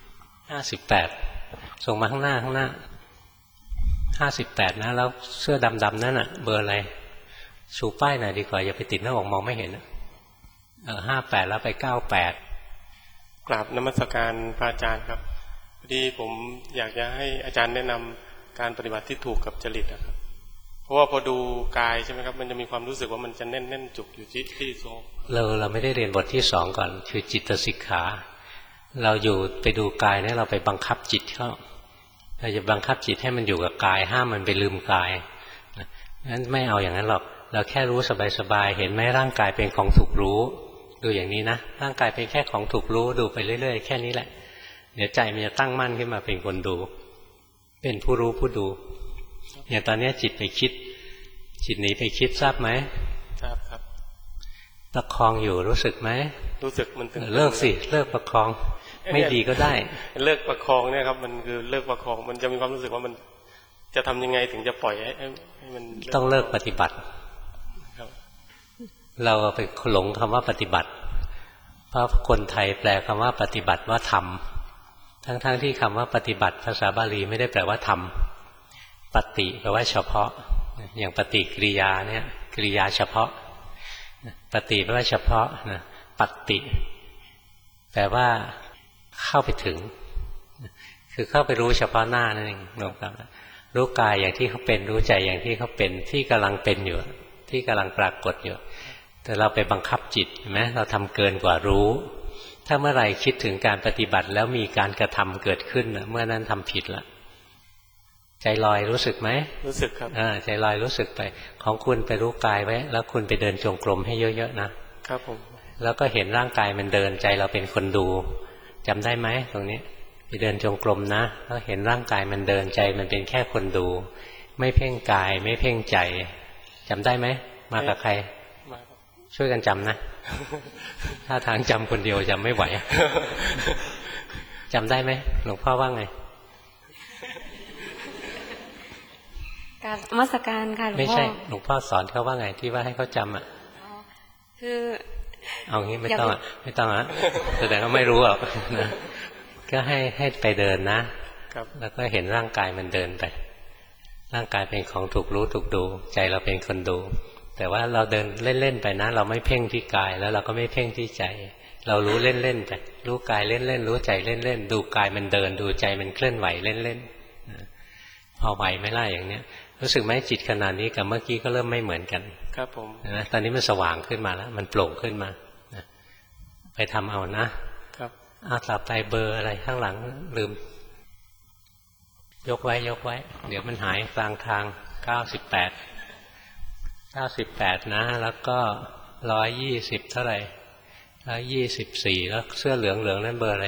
Speaker 3: 58ส่งมาข้างหน้า58นะแล้วเสื้อดำๆนั่นเบอร์อะไรชูป้ายหน่อยดีกว่าอย่าไปติดหน้าอกมองไม่เห็น58แล้วไป98
Speaker 8: กราบนมัสการพระอาจารย์ครับพอดีผมอยากจะให้อาจารย์แนะนำการปฏิบัติที่ถูกกับจริตนะครับเพราะว่าพอดูกายใช่ไหมครับมันจะมีความรู้สึกว่ามันจะแน่นจุกอยู่ที่ทรง
Speaker 3: เราไม่ได้เรียนบทที่2ก่อนคือจิตสิกขาเราอยู่ไปดูกายเนี่ยเราไปบังคับจิตเข้าเราจะบังคับจิตให้มันอยู่กับกายห้ามมันไปลืมกายงั้นไม่เอาอย่างนั้นหรอกเราแค่รู้สบายๆเห็นไหมร่างกายเป็นของถูกรู้ดูอย่างนี้นะร่างกายเป็นแค่ของถูกรู้ดูไปเรื่อยๆแค่นี้แหละเดี๋ยวใจมันจะตั้งมั่นขึ้นมาเป็นคนดูเป็นผู้รู้ผู้ดูอย่างตอนนี้จิตไปคิดจิตหนีไปคิดทราบไหม
Speaker 8: ครับ
Speaker 3: ประคองอยู่รู้สึกไหม
Speaker 8: รู้สึกมันตึง
Speaker 3: เลิกสิเลิกประคองไม่ดีก็ได้
Speaker 8: เลิกประคองเนี่ยครับมันคือเลิกประคองมันจะมีความรู้สึกว่ามันจะทำยังไงถึงจะปล่อยให้มัน
Speaker 3: ต้องเลิกปฏิบัติเราไปหลงคำว่าปฏิบัติเพราะคนไทยแปลคำว่าปฏิบัติว่าทำทั้งที่คำว่าปฏิบัติภาษาบาลีไม่ได้แปลว่าทำปฏิแปลว่าเฉพาะอย่างปฏิกิริยาเนี่ยกิริยาเฉพาะปฏิแปลว่าเฉพาะนะปฏิแปลว่าเข้าไปถึงคือเข้าไปรู้เฉพาะหน้านั่นเองรู้กายอย่างที่เขาเป็นรู้ใจอย่างที่เขาเป็นที่กำลังเป็นอยู่ที่กำลังปรากฏอยู่แต่เราไปบังคับจิตเห็นไหมเราทำเกินกว่ารู้ถ้าเมื่อไหร่คิดถึงการปฏิบัติแล้วมีการกระทำเกิดขึ้นเมื่อนั้นทำผิดละใจลอยรู้สึกไหม
Speaker 8: รู้สึกครับ
Speaker 3: ใจลอยรู้สึกไปของคุณไปรู้กายไว้แล้วคุณไปเดินจงกรมให้เยอะๆนะครับ
Speaker 8: ผม
Speaker 1: แล้วก็เห็นร่างกายมันเดินใจเราเป็นคนดูจำได้ไหมตรงนี้ไปเดินจงกรมนะแล้วเห็นร่างกายมันเดินใจมันเป็นแค่คนดูไม่เพ่งกายไม่เพ่งใจจำได้ไหมมากับใครช่วยกันจำนะถ้าทางจำคนเดียวจำไม่ไหวจำได้ไหมหลวงพ่อว่าไง
Speaker 14: การนมัสการค่ะหลวงพ่อไม่ใช่
Speaker 1: หลวงพ่อสอนเขาว่าไงที่ว่าให้เขาจำ
Speaker 14: คือ
Speaker 1: เอางี้ไม่ต้องไม่ต้องแสดงว่าไม่รู้หรอกนะก็ให้ไปเดินนะแล้วก็เห็นร่างกายมันเดินไปร่างกายเป็นของถูกรู้ถูกดูใจเราเป็นคนดูแต่ว่าเราเดินเล่นๆไปนะเราไม่เพ่งที่กายแล้วเราก็ไม่เพ่งที่ใจเรารู้เล่นๆไปรู้กายเล่นๆรู้ใจเล่นๆดูกายมันเดินดูใจมันเคลื่อนไหวเล่นๆพอไหวไม่ล่ะอย่างเนี้ยรู้สึกไหมจิตขนาดนี้กับเมื่อกี้ก็เริ่มไม่เหมือนกัน
Speaker 8: ครับผม
Speaker 1: นะตอนนี้มันสว่างขึ้นมาแล้วมันโปร่งขึ้นมาไปทำเอานะครับต่อไปเบอร์อะไรข้างหลังลืมยกไว้เดี๋ยวมันหายกลางทาง98นะแล้วก็120เท่าไหร่124แล้วเสื้อเหลืองนั่นเบอร์อะไร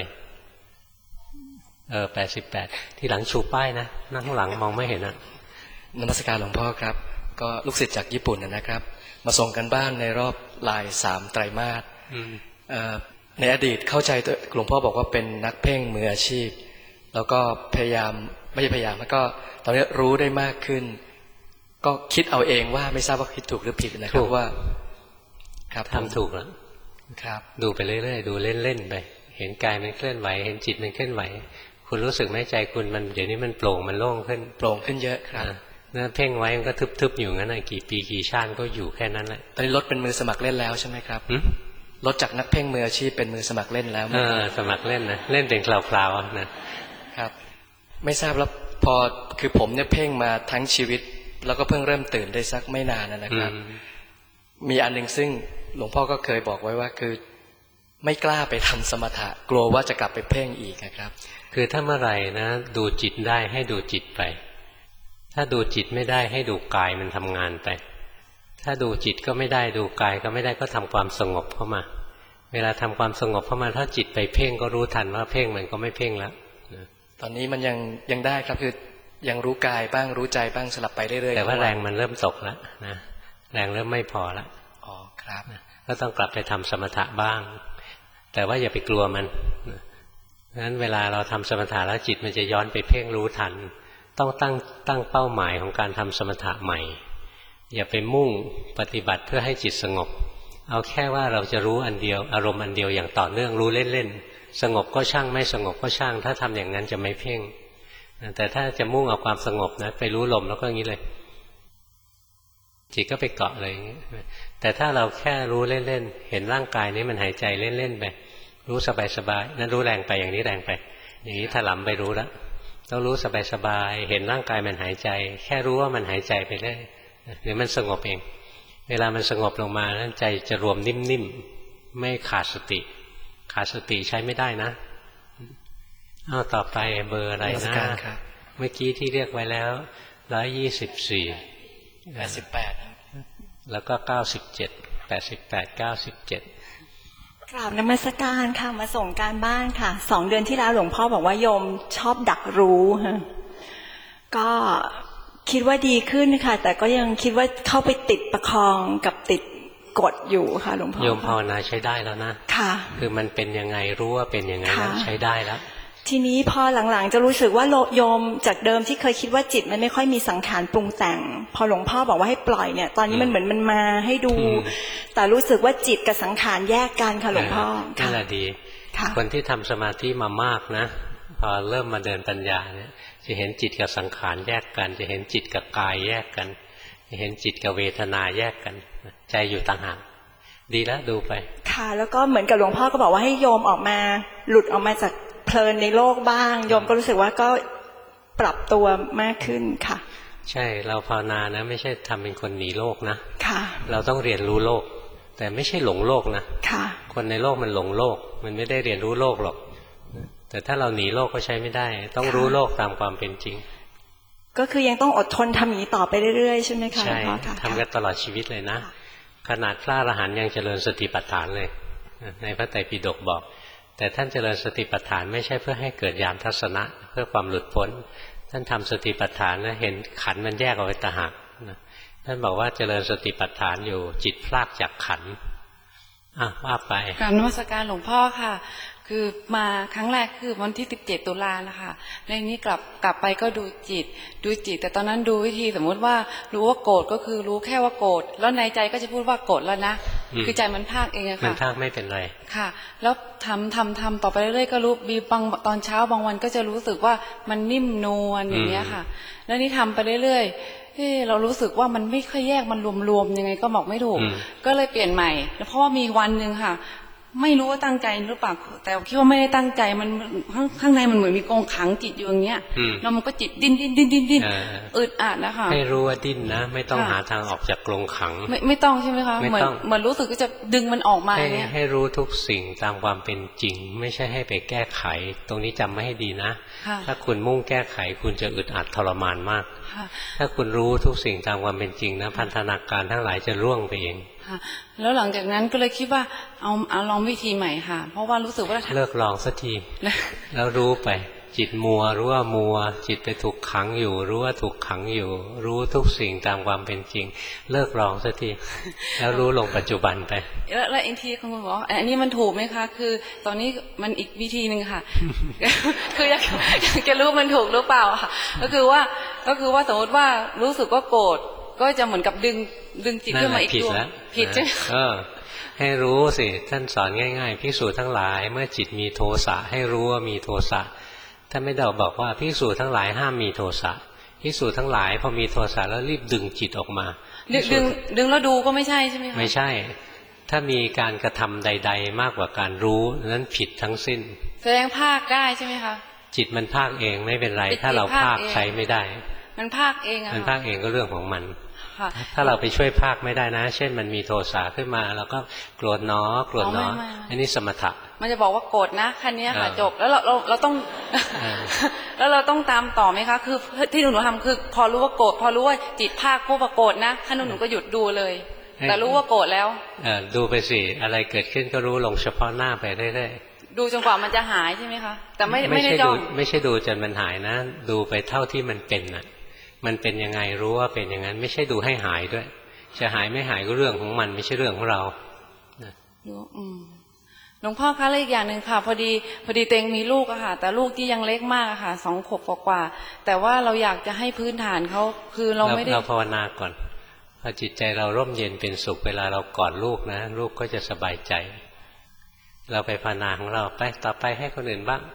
Speaker 1: 88ที่หลังชูป้ายนะนั่งข้างหลังมองไม่เห็นน
Speaker 15: มัสการหลวงพ่อครับก็ลูกศิษย์จากญี่ปุ่นนะครับมาส่งกันบ้านในรอบลาย3ไตรมาสในอดีตเข้าใจหลวงพ่อบอกว่าเป็นนักเพ่งมืออาชีพแล้วก็พยายามไม่ใช่พยายามแล้วก็ตอนนี้รู้ได้มากขึ้นก็คิดเอาเองว่าไม่ทราบว่าคิดถูกหรือผิดนะครับว่าครับ
Speaker 1: ทำถูกแล้ว
Speaker 15: ครับ
Speaker 1: ดูไปเรื่อยๆดูเล่นๆไปเห็นกายมันเคลื่อนไหวเห็นจิตมันเคลื่อนไหวคุณรู้สึกไหมใจคุณมันเดี๋ยวนี้มันโปร่งมันโล่งขึ้น
Speaker 15: โปร่งขึ้นเยอะครับ
Speaker 1: นั่นเพ่งไว้มันก็ทึบๆอยู่งั้นน่ะกี่ปีกี่ชาติก็อยู่แค่นั้นแหละ
Speaker 15: ตอนนี้ลดเป็นมือสมัครเล่นแล้วใช่ไหมครับลดจากนักเพ่งมืออาชีพเป็นมือสมัครเล่นแล้ว
Speaker 1: สมัครเล่นนะเล่นเป็นคราวๆนะครับ
Speaker 15: ไม่ทราบแล้วพอคือผมเนี่ยเพ่งมาทั้งชีวิตแล้วก็เพิ่งเริ่มตื่นได้สักไม่นานนะครับมีอันหนึ่งซึ่งหลวงพ่อก็เคยบอกไว้ว่าคือไม่กล้าไปทำสมถะกลัวว่าจะกลับไปเพ่งอีกครับ
Speaker 1: คือถ้าเมื่อไหร่นะดูจิตได้ให้ดูจิตไปถ้าดูจิตไม่ได้ให้ดูกายมันทำงานไปถ้าดูจิตก็ไม่ได้ดูกายก็ไม่ได้ก็ทำความสงบเข้ามาเวลาทำความสงบเข้ามาถ้าจิตไปเพ่งก็รู้ทันว่าเพ่งมันก็ไม่เพ่งแล้ว
Speaker 15: ตอนนี้มันยังได้ครับคือยังรู้กายบ้างรู้ใจบ้างสลับไปเรื่อยๆ
Speaker 1: แต่ว่าแรงมันเริ่มตกแล้วนะแรงเริ่มไม่พอแล้ว
Speaker 15: อ๋อครับ
Speaker 1: ก็ต้องกลับไปทำสมถะบ้างแต่ว่าอย่าไปกลัวมันงั้นเวลาเราทำสมถะแล้วจิตมันจะย้อนไปเพ่งรู้ทันต้องตั้งเป้าหมายของการทำสมถะใหม่อย่าไปมุ่งปฏิบัติเพื่อให้จิตสงบเอาแค่ว่าเราจะรู้อันเดียวอารมณ์อันเดียวอย่างต่อเนื่องรู้เล่นๆสงบก็ช่างไม่สงบก็ช่างถ้าทำอย่างนั้นจะไม่เพ่งแต่ถ้าจะมุ่งเอาความสงบนะไปรู้ลมแล้วก็อย่างนี้เลยจิตก็ไปเกาะเลยอย่างนี้แต่ถ้าเราแค่รู้เล่นๆเห็นร่างกายนี้มันหายใจเล่นๆไปรู้สบายๆนั้นรู้แรงไปอย่างนี้แรงไปอย่างนี้ถลำไปรู้แล้วต้องรู้สบายๆเห็นร่างกายมันหายใจแค่รู้ว่ามันหายใจไปได้เดี๋ยวมันสงบเองเวลามันสงบลงมานั้นใจจะรวมนิ่มๆไม่ขาดสติใช้ไม่ได้นะเอาต่อไปเบอร์อะไรนะเมื่อกี้ที่เรียกไว้แล้ว124
Speaker 15: 88
Speaker 1: แล้วก็97 88 97
Speaker 14: กราบนมัสการค่ะมาส่งการบ้านค่ะ2 เดือนที่แล้วหลวงพ่อบอกว่าโยมชอบดักรู้ก็คิดว่าดีขึ้นค่ะแต่ก็ยังคิดว่าเข้าไปติดประคองกับติดกดอยู่ค่ะหลวงพ่อ
Speaker 1: โยมภาวนาใช้ได้แล้วนะ
Speaker 14: ค่ะ
Speaker 1: คือมันเป็นยังไงรู้ว่าเป็นยังไงแล้วใช้ได้แล้ว
Speaker 14: ทีนี้พอหลังๆจะรู้สึกว่าโยมจากเดิมที่เคยคิดว่าจิตมันไม่ค่อยมีสังขารปรุงแต่งพอหลวงพ่อบอกว่าให้ปล่อยเนี่ยตอนนี้มันเหมือนมันมาให้ดูแต่รู้สึกว่าจิตกับสังขารแยกกันค่ะหลวงพ่อ
Speaker 1: นั่นแหละดีคนที่ทำสมาธิมามากนะพอเริ่มมาเดินปัญญาเนี่ยจะเห็นจิตกับสังขารแยกกันจะเห็นจิตกับกายแยกกันจะเห็นจิตกับเวทนาแยกกันใจอยู่ต่างหากดีแล้วดูไป
Speaker 14: ค่ะแล้วก็เหมือนกับหลวงพ่อก็บอกว่าให้โยมออกมาหลุดออกมาจากเพลินในโลกบ้างโยมก็รู้สึกว่าก็ปรับตัวมากขึ้นค่ะ
Speaker 1: ใช่เราภาวนานะไม่ใช่ทำเป็นคนหนีโลกนะ
Speaker 14: ค่ะ
Speaker 1: เราต้องเรียนรู้โลกแต่ไม่ใช่หลงโลกนะ
Speaker 14: ค่ะ
Speaker 1: คนในโลกมันหลงโลกมันไม่ได้เรียนรู้โลกหรอกแต่ถ้าเราหนีโลกก็ใช้ไม่ได้ต้องรู้โลกตามความเป็นจริง
Speaker 14: ก็คือยังต้องอดทนทำอย่างนี้ต่อไปเรื่อยๆใช่ไหมคะ
Speaker 1: ใช่ทำกันตลอดชีวิตเลยนะขนาดพระอรหันต์ยังเจริญสติปัฏฐานเลยในพระไตรปิฎกบอกแต่ท่านเจริญสติปัฏฐานไม่ใช่เพื่อให้เกิดญาณทัศนะเพื่อความหลุดพ้นท่านทำสติปัฏฐานนะเห็นขันธ์มันแยกออกไปต่างหากท่านบอกว่าเจริญสติปัฏฐานอยู่จิตพลากจากขันธ์ว่าไป
Speaker 16: กราบนมัสการหลวงพ่อค่ะคือมาครั้งแรกคือวันที่17 ตุลานะคะในนี้กลับไปก็ดูจิตแต่ตอนนั้นดูวิธีสมมติว่ารู้ว่าโกรธก็คือรู้แค่ว่าโกรธแล้วในใจก็จะพูดว่าโกรธแล้วนะคือใจมันพากเองอะค่ะ
Speaker 1: มันพากไม่เป็นไร
Speaker 16: ค่ะแล้วทำต่อไปเรื่อยๆก็รู้มีบางตอนเช้าบางวันก็จะรู้สึกว่ามันนิ่มนวลอย่างเงี้ยค่ะแล้วนี่ทำไปเรื่อยๆเรารู้สึกว่ามันไม่ค่อยแยกมันรวมๆยังไงก็บอกไม่ถูกก็เลยเปลี่ยนใหม่แล้วเพราะว่ามีวันนึงค่ะไม่รู้ว่าตั้งใจหรือเปล่าแต่คิดว่าไม่ได้ตั้งใจมันข้างในมันเหมือนมีกองขังจิตอยู่อย่างเงี้ยแล้วมันก็จิตดิ้นอึดอัดนะคะ
Speaker 1: ให้รู้ว่าดิ้นนะไม่ต้องหาทางออกจากกรงขัง
Speaker 16: ไม่ต้องใช่ไหมคะเหมือนรู้สึกก็จะดึงมันออกมาอย่างเงี้ย
Speaker 1: ให้รู้ทุกสิ่งตามความเป็นจริงไม่ใช่ให้ไปแก้ไขตรงนี้จำไม่ให้ดีนะถ้าคุณมุ่งแก้ไขคุณจะอึดอัดทรมานมากถ้าคุณรู้ทุกสิ่งตามความเป็นจริงนะพันธนาการทั้งหลายจะร่วงไปเอง
Speaker 16: แล้วหลังจากนั้นก็เลยคิดว่าเอาลองวิธีใหม่ค่ะเพราะว่ารู้สึกว่า
Speaker 1: เลิกลองสักทีแล้วรู้ไปจิตมัวรู้ว่ามัวจิตไปถูกขังอยู่รู้ว่าถูกขังอยู่รู้ทุกสิ่งตามความเป็นจริงเลิกลองสักทีแล้วรู้ลงปัจจุบันไป
Speaker 16: แล้วอีกทีคุณบอกอันนี้มันถูกไหมคะคือตอนนี้มันอีกวิธีหนึ่งค่ะคืออยากจะรู้มันถูกหรือเปล่าค่ะก็คือว่าสมมติว่ารู้สึกว่าโกรธก็จะเหมือนกับดึงจิตขึ้นมาอีกตัวผิดใช่ไหม
Speaker 1: ให้รู้สิท่านสอนง่ายๆภิกษุทั้งหลายเมื่อจิตมีโทสะให้รู้ว่ามีโทสะท่านไม่ได้บอกว่าภิกษุทั้งหลายห้ามมีโทสะภิกษุทั้งหลายพอมีโทสะแล้วรีบดึงจิตออกมา
Speaker 16: ดึงแล้วดูก็ไม่ใช่ใช่ไหมคะ
Speaker 1: ไม่ใช่ถ้ามีการกระทำใดๆมากกว่าการรู้นั้นผิดทั้งสิ้น
Speaker 16: แสดงภาคได้ใช่ไหมคะ
Speaker 1: จิตมันภาคเองไม่เป็นไรถ้าเราภาคใช้ไม่ได้
Speaker 16: มันภาคเอง
Speaker 1: มันภาคเองก็เรื่องของมันถ้าเราไปช่วยภาคไม่ได้นะเช่นมันมีโทสะขึ้นมาแล้วก็โกรธเนาะอันนี้สมถะ
Speaker 16: มันจะบอกว่าโกรธนะคันนี้ค่ะจบแล้วเราต้องแล้วเราต้องตามต่อไหมคะคือที่หนูทำคือพอรู้ว่าโกรธพอรู้ว่าจิตภาคผู้ประโกรธนะขั้นหนูก็หยุดดูเลยแต่รู้ว่าโกรธแล้ว
Speaker 1: ดูไปสิอะไรเกิดขึ้นก็รู้ลงเฉพาะหน้าไปเรื่อย
Speaker 16: ๆดูจนกว่ามันจะหายใช่ไหมคะแต่ไม่ได้จ้อง
Speaker 1: ไม่ใช่ดูจนมันหายนะดูไปเท่าที่มันเป็นน่ะมันเป็นยังไงรู้ว่าเป็นอย่างนั้นไม่ใช่ดูให้หายด้วยจะหายไม่หายก็เรื่องของมันไม่ใช่เรื่องของเรา
Speaker 16: หลวงพ่อคะแล้วอีกอย่างหนึ่งค่ะพอดีเต็งมีลูกอะค่ะแต่ลูกที่ยังเล็กมากอะค่ะ2 ขวบกว่าแต่ว่าเราอยากจะให้พื้นฐานเขาคือเราไม่ได้
Speaker 1: เราภาวนาก่อนพอจิตใจเราร่มเย็นเป็นสุขเวลาเรากอดลูกนะลูกก็จะสบายใจเราไปภาวนาของเราไปต่อไปให้คนอื่นบ้าง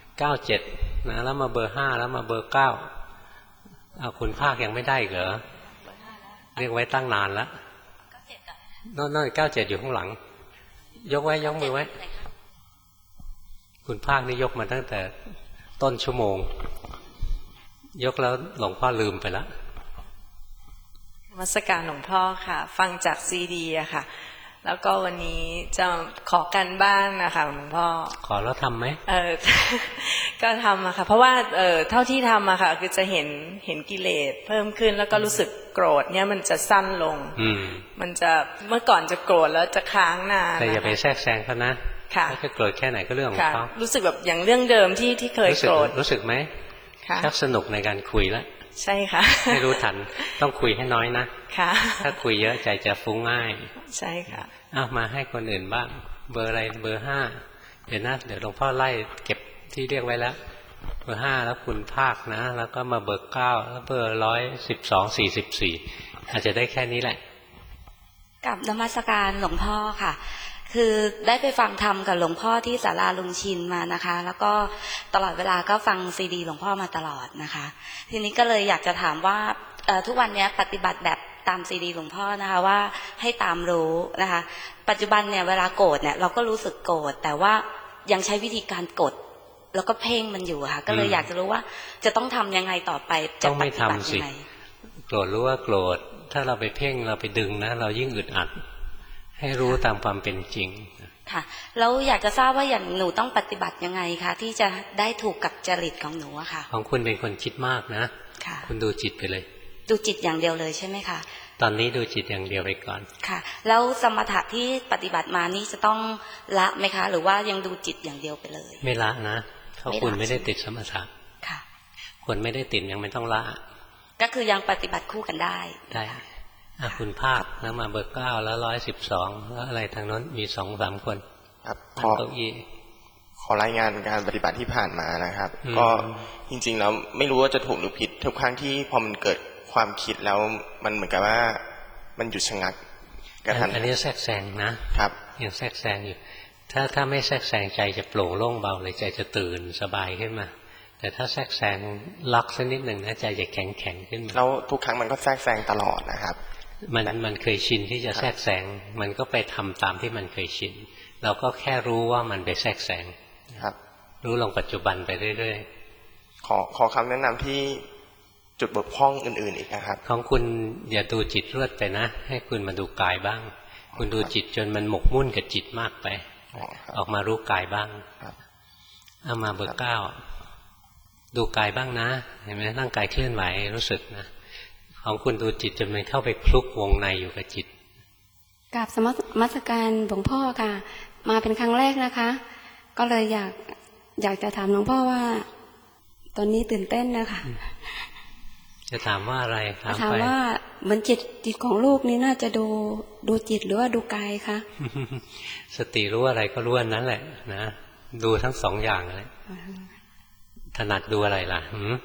Speaker 1: 97นะแล้วมาเบอร์5แล้วมาเบอร์9คุณภาคยังไม่ได้เหรอเรียกไว้ตั้งนานแล้วนั่น97อยู่ข้างหลังยกไว้ยกมือไว้คุณภาคนี่ยกมาตั้งแต่ต้นชั่วโมงยกแล้วหลวงพ่อลืมไปแล้ว
Speaker 17: นมัสการหลวงพ่อค่ะฟังจากซีดีอะค่ะแล้วก็วันนี้จะขอกันบ้านนะคะหลวงพ่อ
Speaker 1: ขอแล้วทำไหม
Speaker 17: ก็ทำอะค่ะเพราะว่าเท่าที่ทำอะค่ะคือจะเห็นกิเลสเพิ่มขึ้นแล้วก็รู้สึกโกรธเนี่ยมันจะสั้นลงมันจะเมื่อก่อนจะโกรธแล้วจะค้างนาน
Speaker 1: แต่อย่าไปแทรกแซงเขานะ
Speaker 17: ค่ะ
Speaker 1: ถ้าโกรธแค่ไหนก็เรื่องของเขา
Speaker 17: รู้สึกแบบอย่างเรื่องเดิมที่เคยโกรธ
Speaker 1: รู้สึกไหมชักสนุกในการคุยแล้ว
Speaker 17: ใช่ค่ะ
Speaker 1: ให้รู้ทันต้องคุยให้น้อยนะ
Speaker 17: ค่ะ
Speaker 1: ถ้าคุยเยอะใจจะฟุ้งง่าย
Speaker 17: ใช่ค่ะ
Speaker 1: มาให้คนอื่นบ้างเบอร์อะไรเบอร์5เดี๋ยวหลวงพ่อไล่เก็บที่เรียกไว้แล้วเบอร์5แล้วคุณภาคนะแล้วก็มาเบอร์9แล้วเบอร์112 44อาจจะได้แค่นี้แหละ
Speaker 18: กับนมัสการหลวงพ่อค่ะคือได้ไปฟังธรรมกับหลวงพ่อที่ศาลาลุงชินมานะคะแล้วก็ตลอดเวลาก็ฟังซีดีหลวงพ่อมาตลอดนะคะทีนี้ก็เลยอยากจะถามว่าทุกวันนี้ปฏิบัติแบบตามซีดีหลวงพ่อนะคะว่าให้ตามรู้นะคะปัจจุบันเนี่ยเวลาโกรธเนี่ยเราก็รู้สึกโกรธแต่ว่ายังใช้วิธีการกดแล้วก็เพ่งมันอยู่ค่ะก็เลยอยากจะรู้ว่าจะต้องทำยังไงต่อไปจะปฏิบัติยังไง
Speaker 1: โกรธรู้ว่าโกรธถ้าเราไปเพ่งเราไปดึงนะเรายิ่งอึดอัดให้รู้ตามความเป็นจริง
Speaker 18: ค่ะแล้วอยากจะทราบว่าอย่างหนูต้องปฏิบัติยังไงคะที่จะได้ถูกกับจริตของหนูอะค่ะ
Speaker 1: ของคุณเป็นคนคิดมากนะคุณดูจิตไปเลย
Speaker 18: ดูจิตอย่างเดียวเลยใช่ไหมคะ
Speaker 1: ตอนนี้ดูจิตอย่างเดียวไปก่อน
Speaker 18: ค่ะแล้วสมถะที่ปฏิบัติมานี่จะต้องละไหมคะหรือว่ายังดูจิตอย่างเดียวไปเลย
Speaker 1: ไม่ละนะเพราะคุณไม่ได้ติดสมถะ
Speaker 18: ค่ะ
Speaker 1: คนไม่ได้ติดยังไม่ต้องละ
Speaker 18: ก็คือยังปฏิบัติคู่กันได้
Speaker 1: คุณภาคแล้วมาเบอร์ 9แล้ว112แล้วอะไรทางนั้นมี 2-3 คน
Speaker 19: ครับ
Speaker 1: ขอ
Speaker 19: รายงานการปฏิบัติที่ผ่านมานะครับก็จริงๆแล้วไม่รู้ว่าจะถูกหรือผิดทุกครั้งที่พอมันเกิดความคิดแล้วมันเหมือนกับว่ามันหยุดชะงักกระทัน
Speaker 1: อันนี้แทรกแซงนะครับยังแทรกแซงอยู่ถ้าไม่แทรกแซงใจจะโปร่งโล่งเบาเลยใจจะตื่นสบายขึ้นมาแต่ถ้าแทรกแซงล็อกสักนิดหนึ่งนะใจจะแข็งแข็งขึ้นมา
Speaker 19: แล้วทุกครั้งมันก็แทรกแซงตลอดนะครับ
Speaker 1: มันเคยชินที่จะแทรกแซงมันก็ไปทำตามที่มันเคยชินเราก็แค่รู้ว่ามันไปแทรกแซง
Speaker 19: ครับ
Speaker 1: รู้ลงปัจจุบันไปเรื่อย
Speaker 19: ๆขอคำแนะนำที่จุดบกพร่องอื่นๆอีกนะครับ
Speaker 1: ของคุณอย่าดูจิตรวดไปนะให้คุณมาดูกายบ้างคุณดูจิตจนมันหมกมุ่นกับจิตมากไปออกมารู้กายบ้างเอามาเบอร์ 9ดูกายบ้างนะเห็นไหมร่างกายเคลื่อนไหวรู้สึกนะของคุณดูจิตจนมันเข้าไปคลุกวงในอยู่กับจิต
Speaker 20: กราบสมัสการหลวงพ่อค่ะมาเป็นครั้งแรกนะคะก็เลยอยากจะถามหลวงพ่อว่าตอนนี้ตื่นเต้นนะคะ
Speaker 1: จะถามว่าอะไร
Speaker 20: ถามว่าเหมือนจิตของลูกนี้น่าจะดูจิตหรือว่าดูกายคะ
Speaker 1: สติรู้อะไรก็รู้อันนั้นแหละนะดูทั้ง2อย่างเลยถนัดดูอะไรล่ะ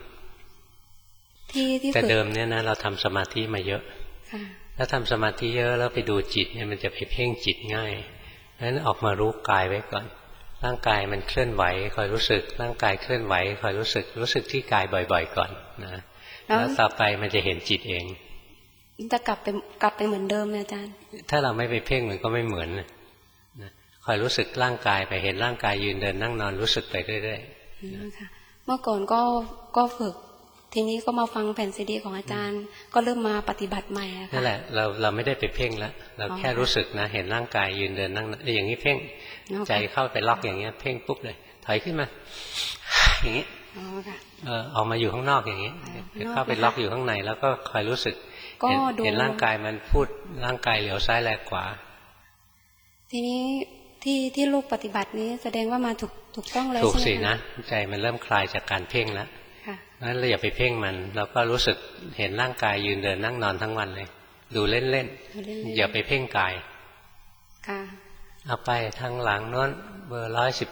Speaker 1: แต่เดิมเนี่ยนะเราทำสมาธิมาเยอะถ้าทำสมาธิเยอะแล้วไปดูจิตเนี่ยมันจะไปเพ่งจิตง่ายเพราะฉะนั้นออกมารู้กายไว้ก่อนร่างกายมันเคลื่อนไหวคอยรู้สึกร่างกายเคลื่อนไหวคอยรู้สึกที่กายบ่อยๆก่อนนะแล้วต่อไปมันจะเห็นจิตเอง
Speaker 20: จะกลับไปเหมือนเดิมนะอาจารย์
Speaker 1: ถ้าเราไม่ไปเพ่งมันก็ไม่เหมือนนะคอยรู้สึกร่างกายไปเห็นร่างกายยืนเดินนั่งนอนรู้สึกไปเรื่อย
Speaker 20: ๆเมื่อก่อนก็ฝึกทีนี้ก็มาฟังแผ่นซีดีของอาจารย์ก็เริ่มมาปฏิบัติใหม่
Speaker 1: นั่นแหละเราไม่ได้ไปเพ่งแล้วเราแค่รู้สึกนะเห็นร่างกายยืนเดินนั่งอย่างนี้เพ่งใจเข้าไปล็อกอย่างเงี้ยเพ่งปุ๊บเลยถอยขึ้นมาอย่างนี้ออกมาอยู่ข้างนอกอย่างนี้เข้าไปล็อกอยู่ข้างในแล้วก็คอยรู้สึกเห็นร่างกายมันพูดร่างกายเหลียวซ้ายแลขวา
Speaker 20: ทีนี้ที่ลูกปฏิบัตินี้แสดงว่ามาถูกต้องแล้ว
Speaker 1: ถูกสินะใจมันเริ่มคลายจากการเพ่งแล้วงั้นเราอย่าไปเพ่งมันเราก็รู้สึกเห็นร่างกายยืนเดินนั่งนอนทั้งวันเลยดูเล่นๆอย่าไปเพ่งกายเอาไปทางหลังโน้นเบอร์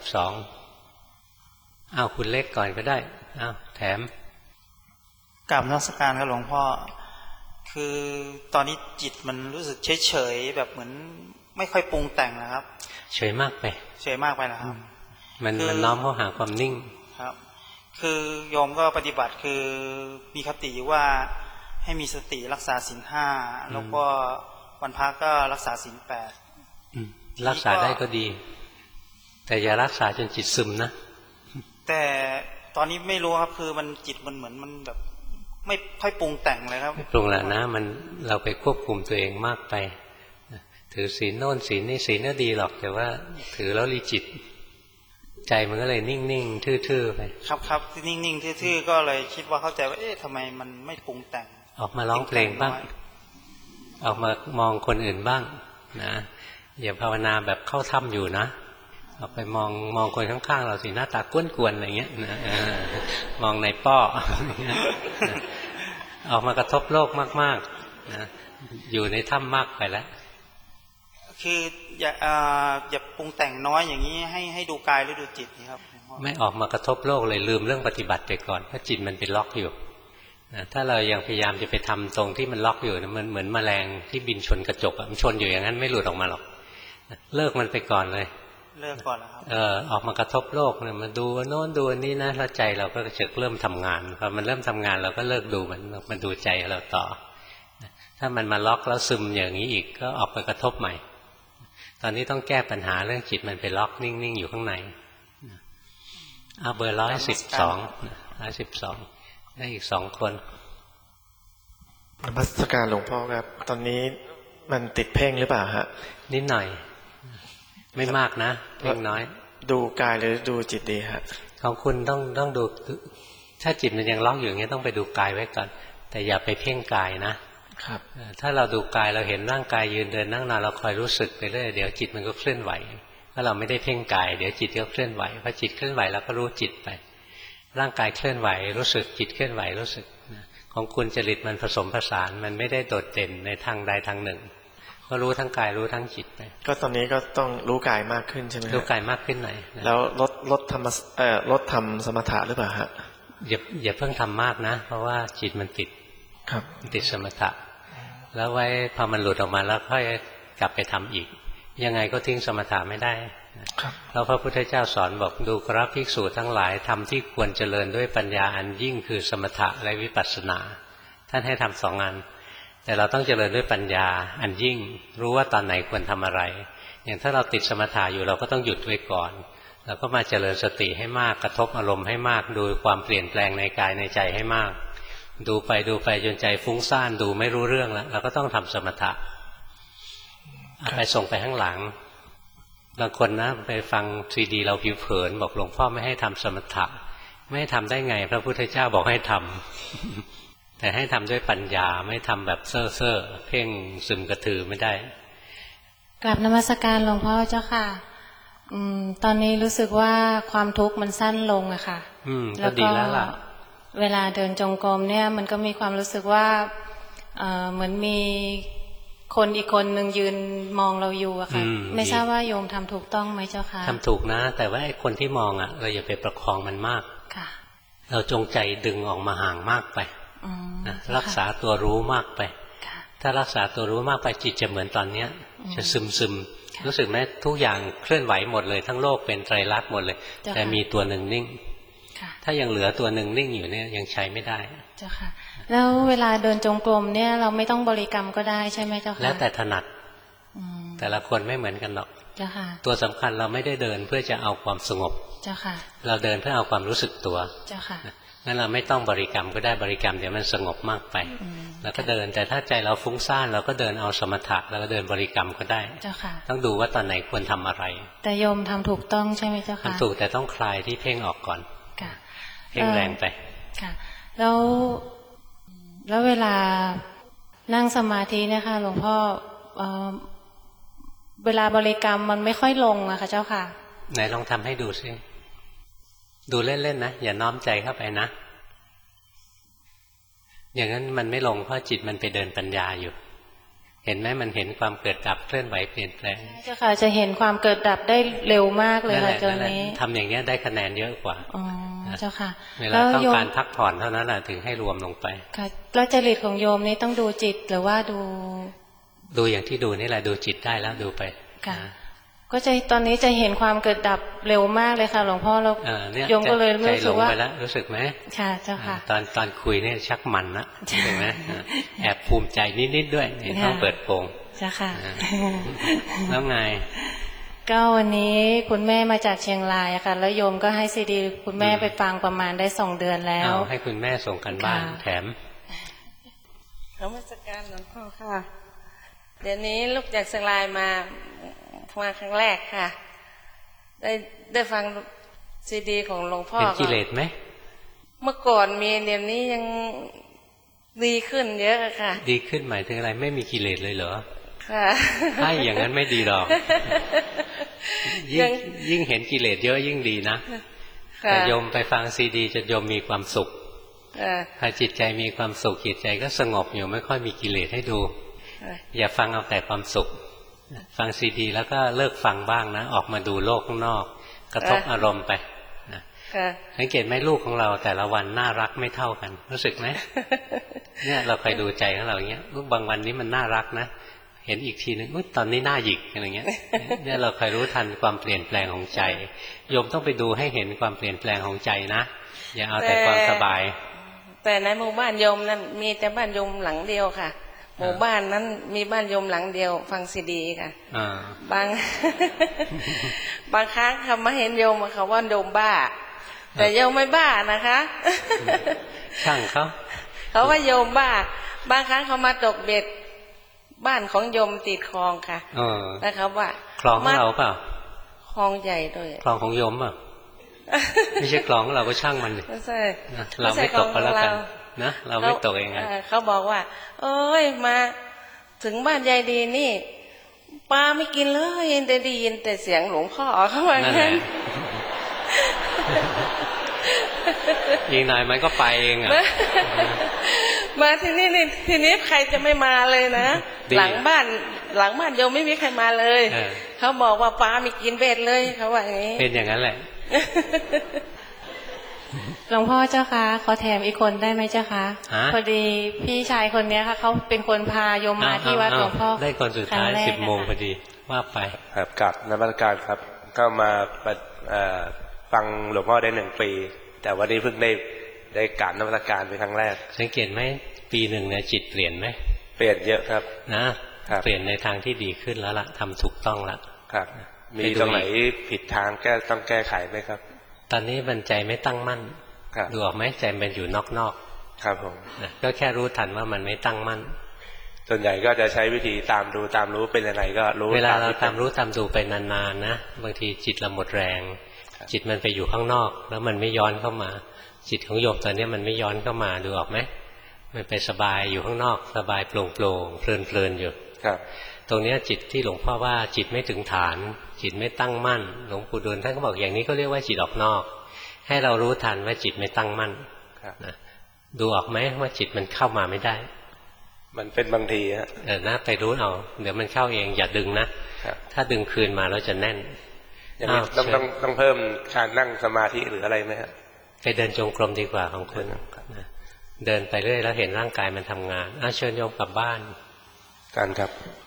Speaker 1: 112เอาคุณเล็กก่อนก็ได้เอาแถม
Speaker 21: กราบนมัสการครับหลวงพ่อคือตอนนี้จิตมันรู้สึกเฉยๆแบบเหมือนไม่ค่อยปรุงแต่งนะครับ
Speaker 1: เฉยมากไป
Speaker 21: นะครับ
Speaker 1: มันน้อมเข้าหาความนิ่ง
Speaker 21: ครับคือโยมก็ปฏิบัติคือมีคติว่าให้มีสติรักษาศีล 5แล้วก็วันพักก็รักษาศีล 8
Speaker 1: รักษาได้ก็ดีแต่อย่ารักษาจนจิตซึมนะ
Speaker 21: แต่ตอนนี้ไม่รู้ครับคือมันจิตมันเหมือนมันแบบไม่ค่อยปรุงแต่งเลยครับ
Speaker 1: ปรุงแหละนะมันเราไปควบคุมตัวเองมากไปถือศีลโน่นศีลนี่ศีลน่าดีหรอกแต่ว่าถือแล้วรีจิตใจมันก็เลยนิ่งๆทื่อๆไป
Speaker 21: ครับนิ่งๆทื่อๆก็เลยคิดว่าเข้าใจว่าทำไมมันไม่ปรุงแต่ง
Speaker 1: ออกมาร้องเพลงบ้างออกมามองคนอื่นบ้างนะอย่าภาวนาแบบเข้าถ้ำอยู่นะออกไปมองคนข้างๆเราสิหน้าตากวนๆอะไรเงี้ยนะมองในป้อออกมากระทบโลกมากๆนะอยู่ในถ้ำมากไปแล้ว
Speaker 21: คืออย่าปรุงแต่งน้อยอย่างนี้ให้ดูกายหรือดูจิตนี่ครับ
Speaker 1: ไม่ออกมากระทบโลกเลยลืมเรื่องปฏิบัติไปก่อนเพราะจิตมันเป็นล็อกอยู่ถ้าเรายังพยายามจะไปทำตรงที่มันล็อกอยู่มันเหมือนแมลงที่บินชนกระจกมันชนอยู่อย่างนั้นไม่หลุดออกมาหรอกเลิกมันไปก่อนเลย
Speaker 21: เลิกก่อนแล้วครับ
Speaker 1: ออกมากระทบโลกเนี่ยมาดูโน้นดูนี้นะแล้วใจเราก็จะเริ่มทำงานพอมันเริ่มทำงานเราก็เลิกดูมันดูใจเราต่อถ้ามันมาล็อกแล้วซึมอย่างนี้อีกก็ออกไปกระทบใหม่ตอนนี้ต้องแก้ปัญหาเรื่องจิตมันไปล็อกนิ่งๆอยู่ข้างในเอาเบอร์112ได้อีก2 คน
Speaker 22: นมัสการหลวงพ่อครับตอนนี้มันติดเพ่งหรือเปล่าฮะ
Speaker 1: นิดหน่อยไม่มากนะเพ่งน้อย
Speaker 22: ดูกายหรือดูจิตดีฮะ
Speaker 1: ของคุณต้องดูถ้าจิตมันยังล็อกอยู่อย่างนี้ต้องไปดูกายไว้ก่อนแต่อย่าไปเพ่งกายนะครับถ้าเราดูกายเราเห็นร่างกายยืนเดินนั่งนอนเราคอยรู้สึกไปเรื่อยเดี๋ยวจิตมันก็เคลื่อนไหวถ้าเราไม่ได้เพ่งกายเดี๋ยวจิตก็เคลื่อนไหวพอจิตเคลื่อนไหวเราก็รู้จิตไปร่างกายเคลื่อนไหวรู้สึกจิตเคลื่อนไหวรู้สึกของคุณจริตมันผสมผสานมันไม่ได้โดดเด่นในทางใดทางหนึ่งก็รู้ทั้งกายรู้ทั้งจิตไป
Speaker 22: ก็ตอนนี้ก็ต้องรู้กายมากขึ้นใช่ไหม
Speaker 1: รู้กายมากขึ้นหน่อย
Speaker 22: แล้วลดทำสมถะหรือเปล่าฮะ
Speaker 1: อย่าเพิ่งทำมากนะเพราะว่าจิตมันติด
Speaker 22: ครับ
Speaker 1: ติดสมถะแล้วไว้พอมันหลุดออกมาแล้วค่อยกลับไปทำอีกยังไงก็ทิ้งสมถะไม่ได้แล้วพระพุทธเจ้าสอนบอกดูกราภิกษุทั้งหลายทำที่ควรเจริญด้วยปัญญาอันยิ่งคือสมถะและวิปัสสนาท่านให้ทำ2 อันแต่เราต้องเจริญด้วยปัญญาอันยิ่งรู้ว่าตอนไหนควรทำอะไรอย่างถ้าเราติดสมถะอยู่เราก็ต้องหยุดไว้ก่อนแล้วก็มาเจริญสติให้มากกระทบอารมณ์ให้มากดูความเปลี่ยนแปลงในกายในใจให้มากดูไปจนใจฟุ้งซ่านดูไม่รู้เรื่องแล้วเราก็ต้องทำสมถะไปส่งไปข้างหลังบางคนนะไปฟังซีดีเราผิวเผินบอกหลวงพ่อไม่ให้ทำสมถะไม่ให้ทำได้ไงพระพุทธเจ้าบอกให้ทำแต่ให้ทำด้วยปัญญาไม่ทำแบบเซ่อเพ่งซึมกระถือไม่ได้
Speaker 3: กราบนมัสการหลวงพ่อเจ้าค่ะตอนนี้รู้สึกว่าความทุกข์มันสั้นลงอะค่ะ
Speaker 1: แล้วก็
Speaker 3: เวลาเดินจงกรมเนี่ยมันก็มีความรู้สึกว่าเหมือนมีคนอีกคนหนึ่งยืนมองเราอยู่อะค่ะไม่ทราบว่าโยมทำถูกต้องไหมเจ้าค่ะ
Speaker 1: ทำถูกนะแต่ว่าไอ้คนที่มองอะเราอย่าไปประคองมันมาก
Speaker 3: ค่ะเรา
Speaker 1: จงใจดึงออกมาห่างมากไปรักษาตัวรู้มากไปถ้ารักษาตัวรู้มากไปจิตจะเหมือนตอนเนี้ยจะซึมรู้สึกไหมทุกอย่างเคลื่อนไหวหมดเลยทั้งโลกเป็นไตรลักษณ์หมดเลยแต่มีตัวหนึ่งนิ่งถ้ายังเหลือตัวหนึ่งนิ่งอยู่เนี่ยยังใช้ไม่ได้
Speaker 3: เจ้าค่ะแล้วเวลาเดินจงกรมเนี่ยเราไม่ต้องบริกรรมก็ได้ใช่ไหมเจ้าค่ะ
Speaker 1: แล้วแต่ถนัดแต่ละคนไม่เหมือนกันหรอก
Speaker 3: เจ้าค่ะ
Speaker 1: ตัวสำคัญเราไม่ได้เดินเพื่อจะเอาความสงบ
Speaker 3: เจ้าค่ะ
Speaker 1: เราเดินเพื่อเอาความรู้สึกตัว
Speaker 3: เจ้าค่ะ
Speaker 1: งั้นเราไม่ต้องบริกรรมก็ได้บริกรรมเดี๋ยวมันสงบมากไปแล้วก็เดินแต่ถ้าใจเราฟุ้งซ่านเราก็เดินเอาสมถะแล้วก็เดินบริกรรมก็ได้
Speaker 3: เจ้าค่ะ
Speaker 1: ต้องดูว่าตอนไหนควรทำอะไร
Speaker 3: แต่โยมทำถูกต้องใช่ไหมเจ้าค่ะ
Speaker 1: ทำถูกแต่ต้องคลายที่เพ่งออกก่อน
Speaker 3: ค่ะ
Speaker 1: เพ่งแรงไป
Speaker 3: ค่ะแล้วเวลานั่งสมาธินะคะหลวงพ่อเวลาบริกรรมมันไม่ค่อยลงอะค่ะเจ้าค่ะ
Speaker 1: ไหนลองทำให้ดูซิดูเล่นๆนะอย่าน้อมใจเข้าไปนะอย่างนั้นมันไม่ลงเพราะจิตมันไปเดินปัญญาอยู่เห็นไหมมันเห็นความเกิดดับเคลื่อนไหวเปลี่ยนแปลง
Speaker 3: เจ้าค่ะจะเห็นความเกิดดับได้เร็วมากเลยค่ะตอนนี้
Speaker 1: ทำอย่างนี้ได้คะแนนเยอะกว่า
Speaker 3: อ๋อเจ้าค่ะ
Speaker 1: เวลาต้องการพักผ่อนเท่านั้นแหละถึงให้รวมลงไป
Speaker 3: ค่ะแล้วจริตของโยมนี้ต้องดูจิตหรือว่า
Speaker 1: ดูอย่างที่ดูนี่แหละดูจิตได้แล้วดูไป
Speaker 3: ค่ะก็จะตอนนี้จะเห็นความเกิดดับเร็วมากเลยค่ะหลวงพ่อแล้วโยมก็เลยรู้สึกว่า
Speaker 1: รู้สึกไหม
Speaker 3: ค่ะเจ้าค่ะ
Speaker 1: ตอนคุยเนี่ยชักมันนะเห็นไหมแอบภูมิใจนิดๆด้วยต้องเปิดโปง
Speaker 3: เจ้าค่ะ
Speaker 1: แล้วไง
Speaker 3: ก็วันนี้คุณแม่มาจากเชียงรายค่ะแล้วโยมก็ให้ซีดีคุณแม่ไปฟังประมาณได้2 เดือนแล้ว
Speaker 1: ให้คุณแม่ส่งกันบ้านแถม
Speaker 2: นมัสการหลวงพ่อค่ะเดี๋ยวนี้ลูกจากเชียงรายมาครั้งแรกค่ะได้ฟังซีดีของหลวงพ่อ
Speaker 1: เป็นกิเลสไหม
Speaker 2: เมื่อก่อนมีเดี๋ยวนี้ยังดีขึ้นเยอะค่ะ
Speaker 1: ดีขึ้นหมายถึงอะไรไม่มีกิเลสเลยเหรอ
Speaker 2: ค่ะ
Speaker 1: ใช่อย่างนั้นไม่ดีหรอกยิ่งเห็นกิเลสเยอะยิ่งดีนะแต่โยมไปฟังซีดีจะโยมมีความสุขถ้าจิตใจมีความสุขจิตใจก็สงบอยู่ไม่ค่อยมีกิเลสให้ดูอย่าฟังเอาแต่ความสุขฟังซีดีแล้วก็เลิกฟังบ้างนะออกมาดูโลกข้างนอกกระทบอารมณ์ไปสังเกตไหมลูกของเราแต่ละวันน่ารักไม่เท่ากันรู้สึกไหมเนี่ยเราไปดูใจของเราอย่างเงี้ยบางวันนี้มันน่ารักนะเห็นอีกทีนึงตอนนี้น่าหยิกอะไรเงี้ยเนี่ยเราเคยรู้ทันความเปลี่ยนแปลงของใจโยมต้องไปดูให้เห็นความเปลี่ยนแปลงของใจนะอย่าเอาแต่ความสบาย
Speaker 2: แต่ในหมู่บ้านโยมนั้นมีแต่บ้านโยมหลังเดียวค่ะหมู่บ้านนั้นมีบ้านโยมหลังเดียวฟังซีดีค่ะบางครั้งเขามาเห็นโยมเขาว่าโยมบ้าแต่โยมไม่บ้านะคะ
Speaker 1: ช่าง
Speaker 2: เขาว่าโยมบ้าบางครั้งเขามาตกเบ็ดบ้านของโยมติดคลองค่ะแล้วเขาว่า
Speaker 1: คลองของเราเปล่า
Speaker 2: คลองใหญ่ด้วย
Speaker 1: คลองของโยมเปล่าไม่ใช่คลองของเราก็ช่างมัน
Speaker 2: ไม่ใช่
Speaker 1: เราไม่ตกก็แล้วกันนะเราไม่ตกเอง
Speaker 2: เขาบอกว่าเอ้ยมาถึงบ้านยายดีนี่ปลาไม่กินเลยแต่ได้ยินแต่เสียงหลวงพ่อเขาว่างั้น
Speaker 1: ยิงหน่อยมันก็ไปเองอ่ะ
Speaker 2: มาที่นี่ทีนี้ใครจะไม่มาเลยนะหลังบ้านโยมไม่มีใครมาเลยเขาบอกว่าปลาไม่กินเบ็ดเลยเขาว่าอย่างนี้
Speaker 1: เป็นอย่างนั้นแหละ
Speaker 4: หลวงพ่อเจ้าคะขอแถมอีกคนได้ไหมเจ้าคะพอดีพี่ชายคนนี้ค่ะเขาเป็นคนพาโยมมาที่วัดหลวงพ่อ
Speaker 1: ได้คนสุดท้าย10 โมงพอดีว่าไป
Speaker 5: ครับกลับนมัสการครับก็มาฟังหลวงพ่อได้1 ปีแต่วันนี้เพิ่งได้กราบนมัสการเป็นครั้งแรก
Speaker 1: สังเกตไหมปีหนึ่งเนี่ยจิตเปลี่ยนไหม
Speaker 5: เปลี่ยนเยอะครับ
Speaker 1: นะเปลี่ยนในทางที่ดีขึ้นแล้วล่ะทำถูกต้องละ
Speaker 5: ครับมีตรงไหนผิดทางต้องแก้ไขไหมครับ
Speaker 1: ตอนนี้มันใจไม่ตั้งมั่นดูออกไหมใจมันอยู่นอก
Speaker 5: ๆครับผม
Speaker 1: ก็แค่รู้ทันว่ามันไม่ตั้งมั่น
Speaker 5: ส่วนใหญ่ก็จะใช้วิธีตามดูตามรู้เป็นยังไงก็รู้
Speaker 1: เวลาเราตามรู้ตามดูไปนานๆนะบางทีจิตเราหมดแรงจิตมันไปอยู่ข้างนอกแล้วมันไม่ย้อนเข้ามาจิตของโยมตอนนี้มันไม่ย้อนเข้ามาดูออกไหมมันไปสบายอยู่ข้างนอกสบายโปร่งๆเพลินอยู่
Speaker 5: ครับ
Speaker 1: ตรงนี้จิตที่หลวงพ่อว่าจิตไม่ถึงฐานจิตไม่ตั้งมั่นหลวงปู่ดูลท่านก็บอกอย่างนี้ก็เรียกว่าจิตออกนอกให้เรารู้ทันว่าจิตไม่ตั้งมั่นนะดูออกไหมว่าจิตมันเข้ามาไม่ได้
Speaker 5: มันเป็นบางทีฮะ
Speaker 1: นะไปรู้เอาเดี๋ยวมันเข้าเองอย่าดึงนะถ้าดึงคืนมาแล้วจะแน่น
Speaker 5: อย่างนี้ต้องเพิ่มการนั่งสมาธิหรืออะไรไหมฮะ
Speaker 1: ไปเดินจงกรมดีกว่าของคุณเดินไปเรื่อยแล้วเห็นร่างกายมันทำงานเชิญโยมกลับบ้าน
Speaker 5: การครับ